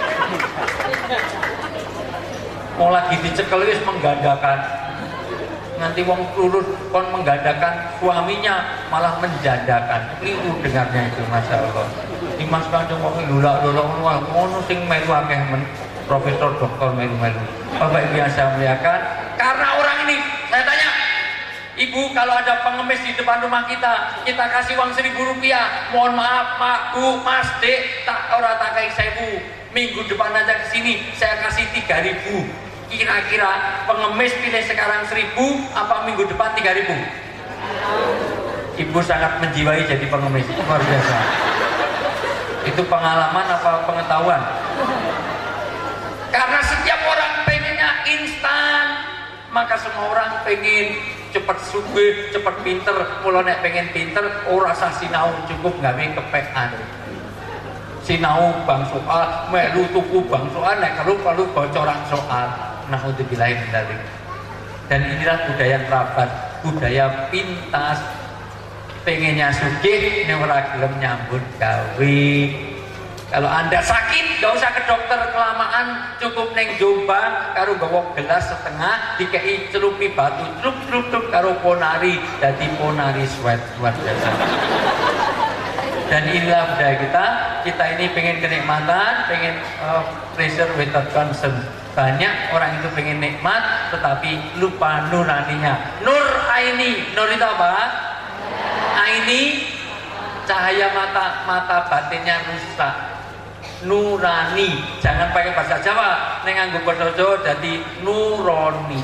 Mau lagi dicekel wis menggandakan, nanti wong lurus kon menggandakan suaminya malah menjandakan. Keliru dengarnya itu, Masya Allah. Dimas Kanjeng wong lulak ngono sing melu akeh men profesor doktor melu-melu. Bapak Ibu yang saya muliakan, karena orang ini saya tanya, Ibu, kalau ada pengemis di depan rumah kita kasih uang 1.000 rupiah, mohon maaf Pak, Bu, Mas, Dek, tak kayak 1.000. Minggu depan aja kesini saya kasih 3.000. Kira-kira pengemis pilih sekarang 1.000 apa minggu depan 3.000? Ibu sangat menjiwai jadi pengemis, luar biasa. Itu pengalaman apa pengetahuan? Karena setiap orang pengennya instan, maka semua orang pengen cepat sugih, cepat pinter. Mula nek pengen pinter, ora usah sinau, cukup gawe kepekan. Sinau bang soal, melu tuku bang soal, nek perlu bocoran soal. Naudzubillah min dzalik. Dan inilah budaya terabat, budaya pintas. Pengennya sugih, nek ora gelem nyambut gawe. Kalau Anda sakit, gak usah ke dokter kelamaan, cukup neng Jombang karo gawa gelas setengah dikei celupi batu truk karo ponari, jadi ponari sweat luar biasa. Dan inilah budaya kita ini pengen kenikmatan, pengen pleasure without concern. Banyak orang itu pengen nikmat tetapi lupa nuraninya. Nur aini, nur itu apa? Aini, cahaya mata batinnya rusak. Nurani, jangan pakai bahasa Jawa, neng nganggo bahasa Jawa jadi nuroni.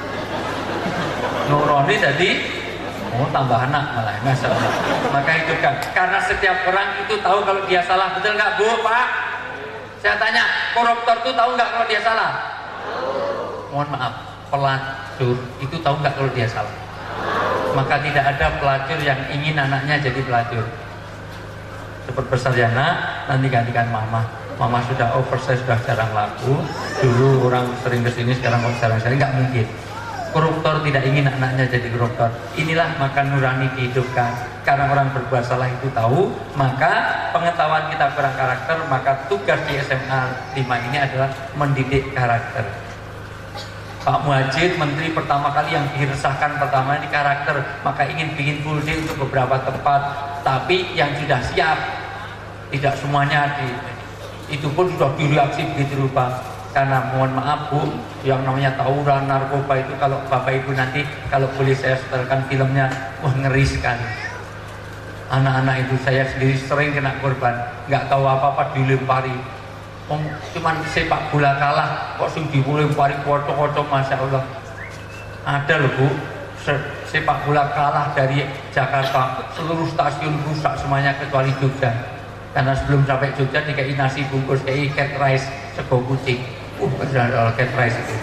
Nuroni jadi tambah anak malah, Masya Allah. Maka itu kan, karena setiap orang itu tahu kalau dia salah, betul nggak Bu, Pak? Saya tanya, koruptor itu tahu nggak kalau dia salah? Mohon maaf, pelacur itu tahu nggak kalau dia salah? Maka tidak ada pelacur yang ingin anaknya jadi pelacur. Seperti bersarjana, nanti gantikan mama. Mama sudah oversize, sudah jarang laku. Dulu orang sering kesini, sekarang jarang-jarang, nggak mungkin. Koruptor tidak ingin anaknya jadi koruptor. Inilah maka nurani dihidupkan. Karena orang berbuat salah itu tahu, maka pengetahuan kita kurang karakter, maka tugas di SMA 5 ini adalah mendidik karakter. Pak Muhajir, menteri pertama kali yang diresahkan pertama ini karakter, maka ingin bikin full day untuk beberapa tempat, tapi yang sudah siap, tidak semuanya itu pun sudah direaksi begitu rupa. Karena mohon maaf Bu, yang namanya tawuran, narkoba itu kalau Bapak Ibu nanti kalau boleh saya setelkan filmnya, wah ngeri sekali. Anak-anak itu saya sendiri sering kena korban, nggak tahu apa-apa dilempari. Cuman sepak bola kalah kok sing dilempari kocok-kocok, Masya Allah. Ada loh Bu, sepak bola kalah dari Jakarta, seluruh stasiun rusak semuanya kecuali Jogja. Karena sebelum sampai Jogja dikasih nasi bungkus kayak cat rice sego kucing. Cat rice itu.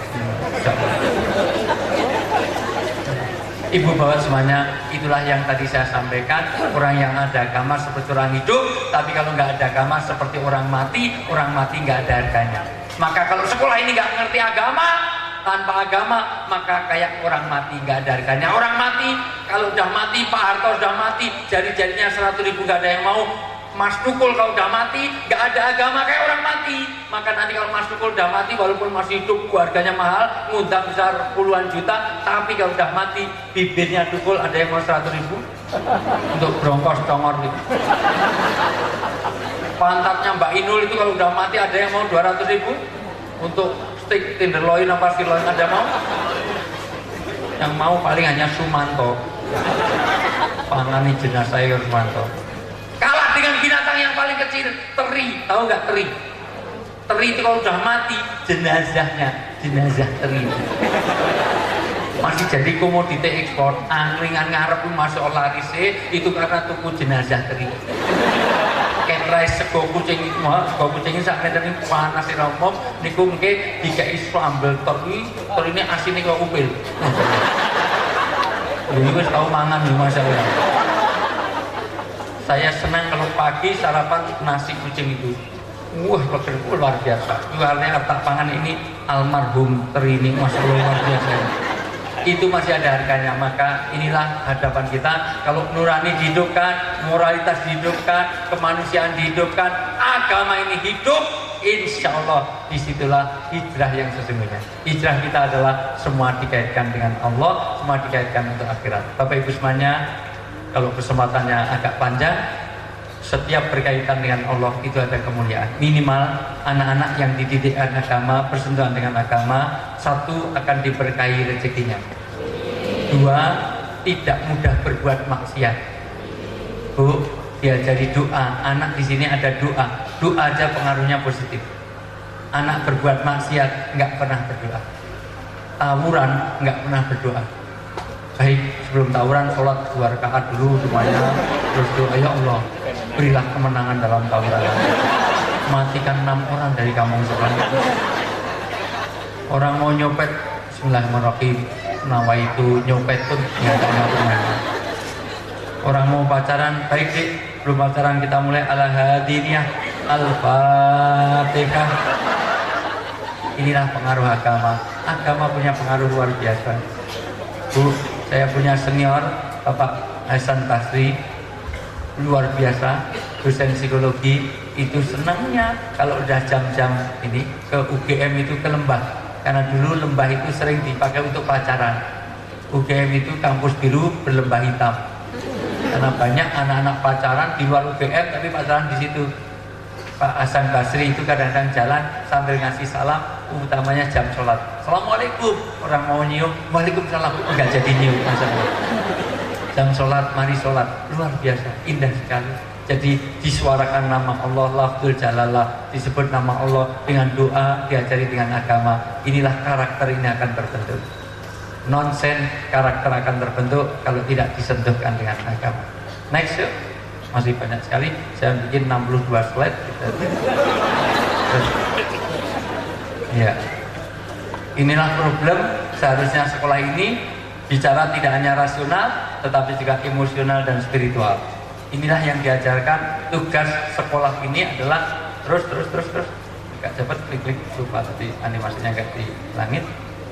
Ibu bawa semuanya, itulah yang tadi saya sampaikan. Orang yang ada agama seperti orang hidup, tapi kalau nggak ada agama seperti orang mati nggak ada harganya. Maka kalau sekolah ini nggak ngerti agama, tanpa agama, maka kayak orang mati nggak ada harganya. Orang mati, kalau udah mati, Pak Harto udah mati, jari-jarinya 100.000 nggak ada yang mau. Mas Tukul kalau udah mati, nggak ada agama kayak orang mati. Maka nanti kalau Mas Tukul udah mati, walaupun masih hidup, harganya mahal, ngundang besar puluhan juta, tapi kalau udah mati, bibirnya Tukul ada yang mau 100.000, untuk bronkos congor gitu. Pantatnya Mbak Inul itu kalau udah mati ada yang mau 200.000 untuk steak tenderloin apa sirloin, ada mau? Yang mau paling hanya Sumanto. Pangani jenazah Sumanto. Kalah dengan binatang yang paling kecil, teri. Tahu nggak teri? Teri itu kalau udah mati jenazah teri masih jadi komoditi ekspor. Angkringan ngarep masuk larise itu karena tuku jenazah teri. Kayak rice sego kucing itu mah, sego kucing ini sak meter ini panas di rombong niku mungkin dikai sambel teri ini asinnya kok upil. Ini wis tau mangan nih masalah. Saya senang kalau pagi sarapan nasi kucing itu. Wah, luar biasa. Luarnya harta pangan ini almarhum teri ini masya Allah luar biasa. Itu masih ada harganya. Maka inilah hadapan kita. Kalau nurani dihidupkan, moralitas dihidupkan, kemanusiaan dihidupkan, agama ini hidup, insya Allah disitulah hijrah yang sesungguhnya. Hijrah kita adalah semua dikaitkan dengan Allah, semua dikaitkan untuk akhirat. Bapak Ibu semuanya, kalau kesempatannya agak panjang, setiap berkaitan dengan Allah itu ada kemuliaan. Minimal anak-anak yang dididik agama, bersentuhan dengan agama, satu akan diberkahi rezekinya. Dua, tidak mudah berbuat maksiat. Bu, diajari doa. Anak di sini ada doa. Doa aja pengaruhnya positif. Anak berbuat maksiat nggak pernah berdoa. Tawuran nggak pernah berdoa. Baik, sebelum tawuran sholat 2 rakaat dulu semuanya, terus doa, ya Allah berilah kemenangan dalam tawuran, matikan 6 orang dari kampung sebelah. Orang mau nyopet, bismillahirrahmanirrahim, nawa itu nyopet pun nggak ada. Orang mau pacaran, baik sih, belum pacaran kita mulai ala hadiriyah al-fatihah. Inilah pengaruh agama. Agama punya pengaruh luar biasa. Bu, saya punya senior Bapak Hasan Basri, luar biasa, dosen psikologi. Itu senangnya kalau udah jam-jam ini ke UGM itu ke lembah, karena dulu lembah itu sering dipakai untuk pacaran. UGM itu kampus biru berlembah hitam, karena banyak anak-anak pacaran di luar UGM tapi pacaran di situ. Pak Hasan Basri itu kadang-kadang jalan sambil ngasih salam, utamanya jam sholat. Assalamualaikum, orang mau nyium, waalaikumsalam, enggak jadi nyium. Jam sholat, mari sholat, luar biasa, indah sekali. Jadi disuarakan nama Allah, lafzul jalalah, disebut nama Allah dengan doa, diajari dengan agama. Inilah karakter ini akan terbentuk. Nonsen karakter akan terbentuk kalau tidak disentuhkan dengan agama. Next, yuk. Masih banyak sekali, saya bikin 62 slide. Ya, inilah problem. Seharusnya sekolah ini bicara tidak hanya rasional, tetapi juga emosional dan spiritual. Inilah yang diajarkan. Tugas sekolah ini adalah terus. Agak cepat, klik lupa tadi animasinya agak di langit.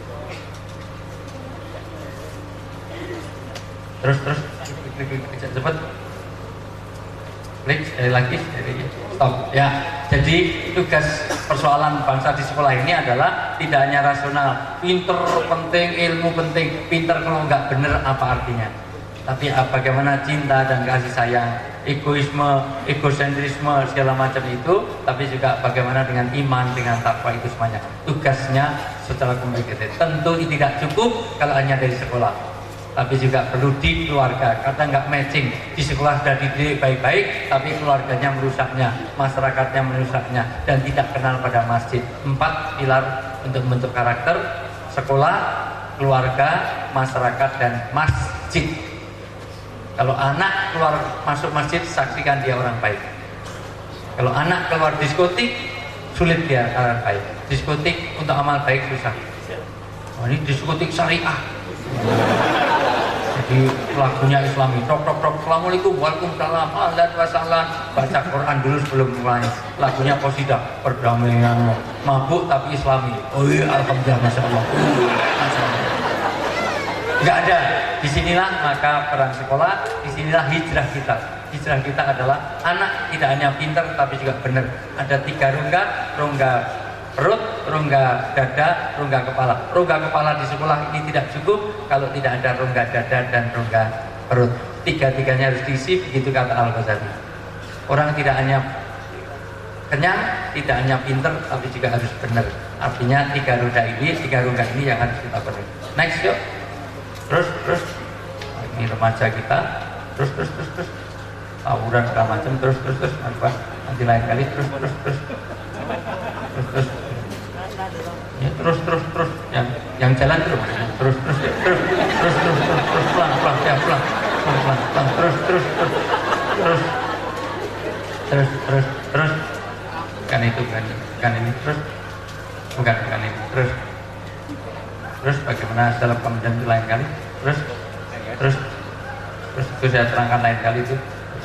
Terus klik cepat. Klik sekali lagi, stop ya. Jadi tugas persoalan bangsa di sekolah ini adalah tidak hanya rasional, pinter penting, ilmu penting. Pinter kalau nggak bener apa artinya? Tapi bagaimana cinta dan kasih sayang, egoisme, egosentrisme segala macam itu. Tapi juga bagaimana dengan iman, dengan takwa, itu semuanya tugasnya secara kompleks. Tentu tidak cukup kalau hanya dari sekolah, tapi juga perlu di keluarga, karena nggak matching. Di sekolah sudah dididik baik-baik, tapi keluarganya merusaknya, masyarakatnya merusaknya, dan tidak kenal pada masjid. 4 pilar untuk membentuk karakter: sekolah, keluarga, masyarakat, dan masjid. Kalau anak keluar masuk masjid, saksikan dia orang baik. Kalau anak keluar diskotik, sulit dia orang baik. Diskotik untuk amal baik susah. Oh, ini diskotik syariah. Jadi lagunya Islami, tok, assalamualaikum, waalaikumsalam, ahlan wasahlan. Baca Quran dulu sebelum mulai. Lagunya qasidah, perdamaian, mabuk tapi Islami. Oh iya, alhamdulillah, masya Allah. Nggak ada. Disinilah maka peran sekolah, disinilah hijrah kita. Hijrah kita adalah anak tidak hanya pintar tapi juga benar. Ada 3 rongga perut, rongga dada, rongga kepala. Rongga kepala di sekolah ini tidak cukup kalau tidak ada rongga dada dan rongga perut. tiga-tiganya harus diisi, begitu kata Al-Ghazali. Orang tidak hanya kenyang, tidak hanya pinter, tapi juga harus benar. Artinya tiga roda ini yang harus kita penuhi. Next yuk. Terus. Ini remaja kita. Terus. Tawuran segala macam. Terus. Nanti lain kali. Terus. Ya, terus. Yang jalan terus. Terus. Pelan. Terus. Kan itu kan ini terus. Bukan ini terus bagaimana dalam kemudian itu lain kali. Terus itu saya terangkan lain kali itu.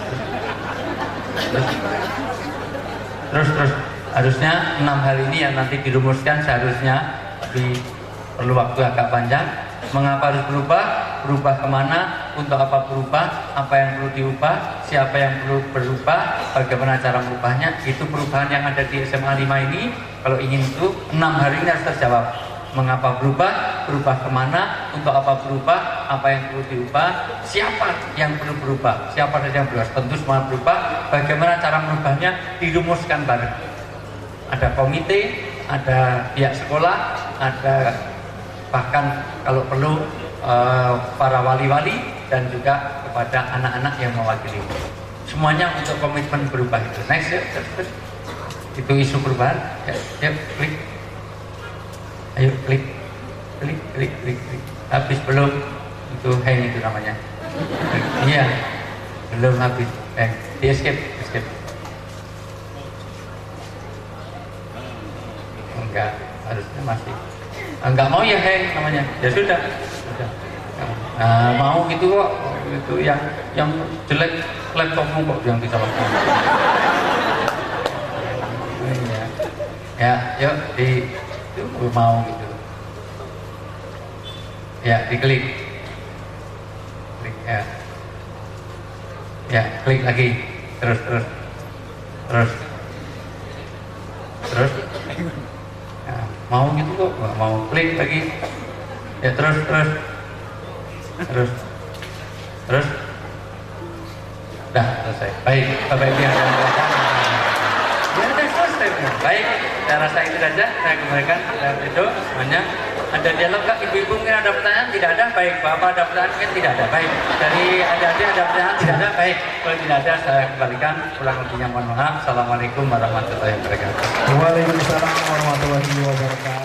Terus harusnya 6 hal ini yang nanti dirumuskan, seharusnya perlu waktu agak panjang. Mengapa harus berubah kemana, untuk apa berubah, apa yang perlu diubah, siapa yang perlu berubah, bagaimana cara merubahnya. Itu perubahan yang ada di SMA 5 ini. Kalau ingin itu 6 hari ini harus terjawab. Mengapa berubah kemana, untuk apa berubah, apa yang perlu diubah, siapa yang perlu berubah, siapa saja yang berubah. Tentu semua berubah. Bagaimana cara merubahnya dirumuskan bareng. Ada komite, ada pihak sekolah, ada bahkan kalau perlu para wali-wali, dan juga kepada anak-anak yang mewakili. Semuanya untuk komitmen berubah itu. Next ya. Itu isu perubahan. Ya, klik. Ayo klik. Habis belum? Itu hang itu namanya. Iya. Belum habis. Di escape. Enggak, harusnya masih. Enggak mau ya hang namanya. Ya sudah. Nah, mau gitu kok. Itu yang jelek laptopmu kok yang disalahkan. Ya, yuk itu mau gitu. Ya, diklik ya. Ya, klik lagi. Terus. Ya, mau gitu kok, nggak mau, klik lagi. Ya, terus. Dah selesai. Baik, Bapak Ibu yang ada. Baik, saya rasa itu saja. Saya kembalikan itu semuanya. Ada dialog kak? Ibu-ibu mungkin ada pertanyaan? Tidak ada? Baik. Bapak ada pertanyaan? Mungkin tidak ada. Baik. Dari adik-adik ada pertanyaan? Tidak ada? Baik. Kalau tidak ada, saya kembalikan. Kurang lebihnya mohon maaf. Assalamualaikum warahmatullahi wabarakatuh. Waalaikumsalam warahmatullahi wabarakatuh.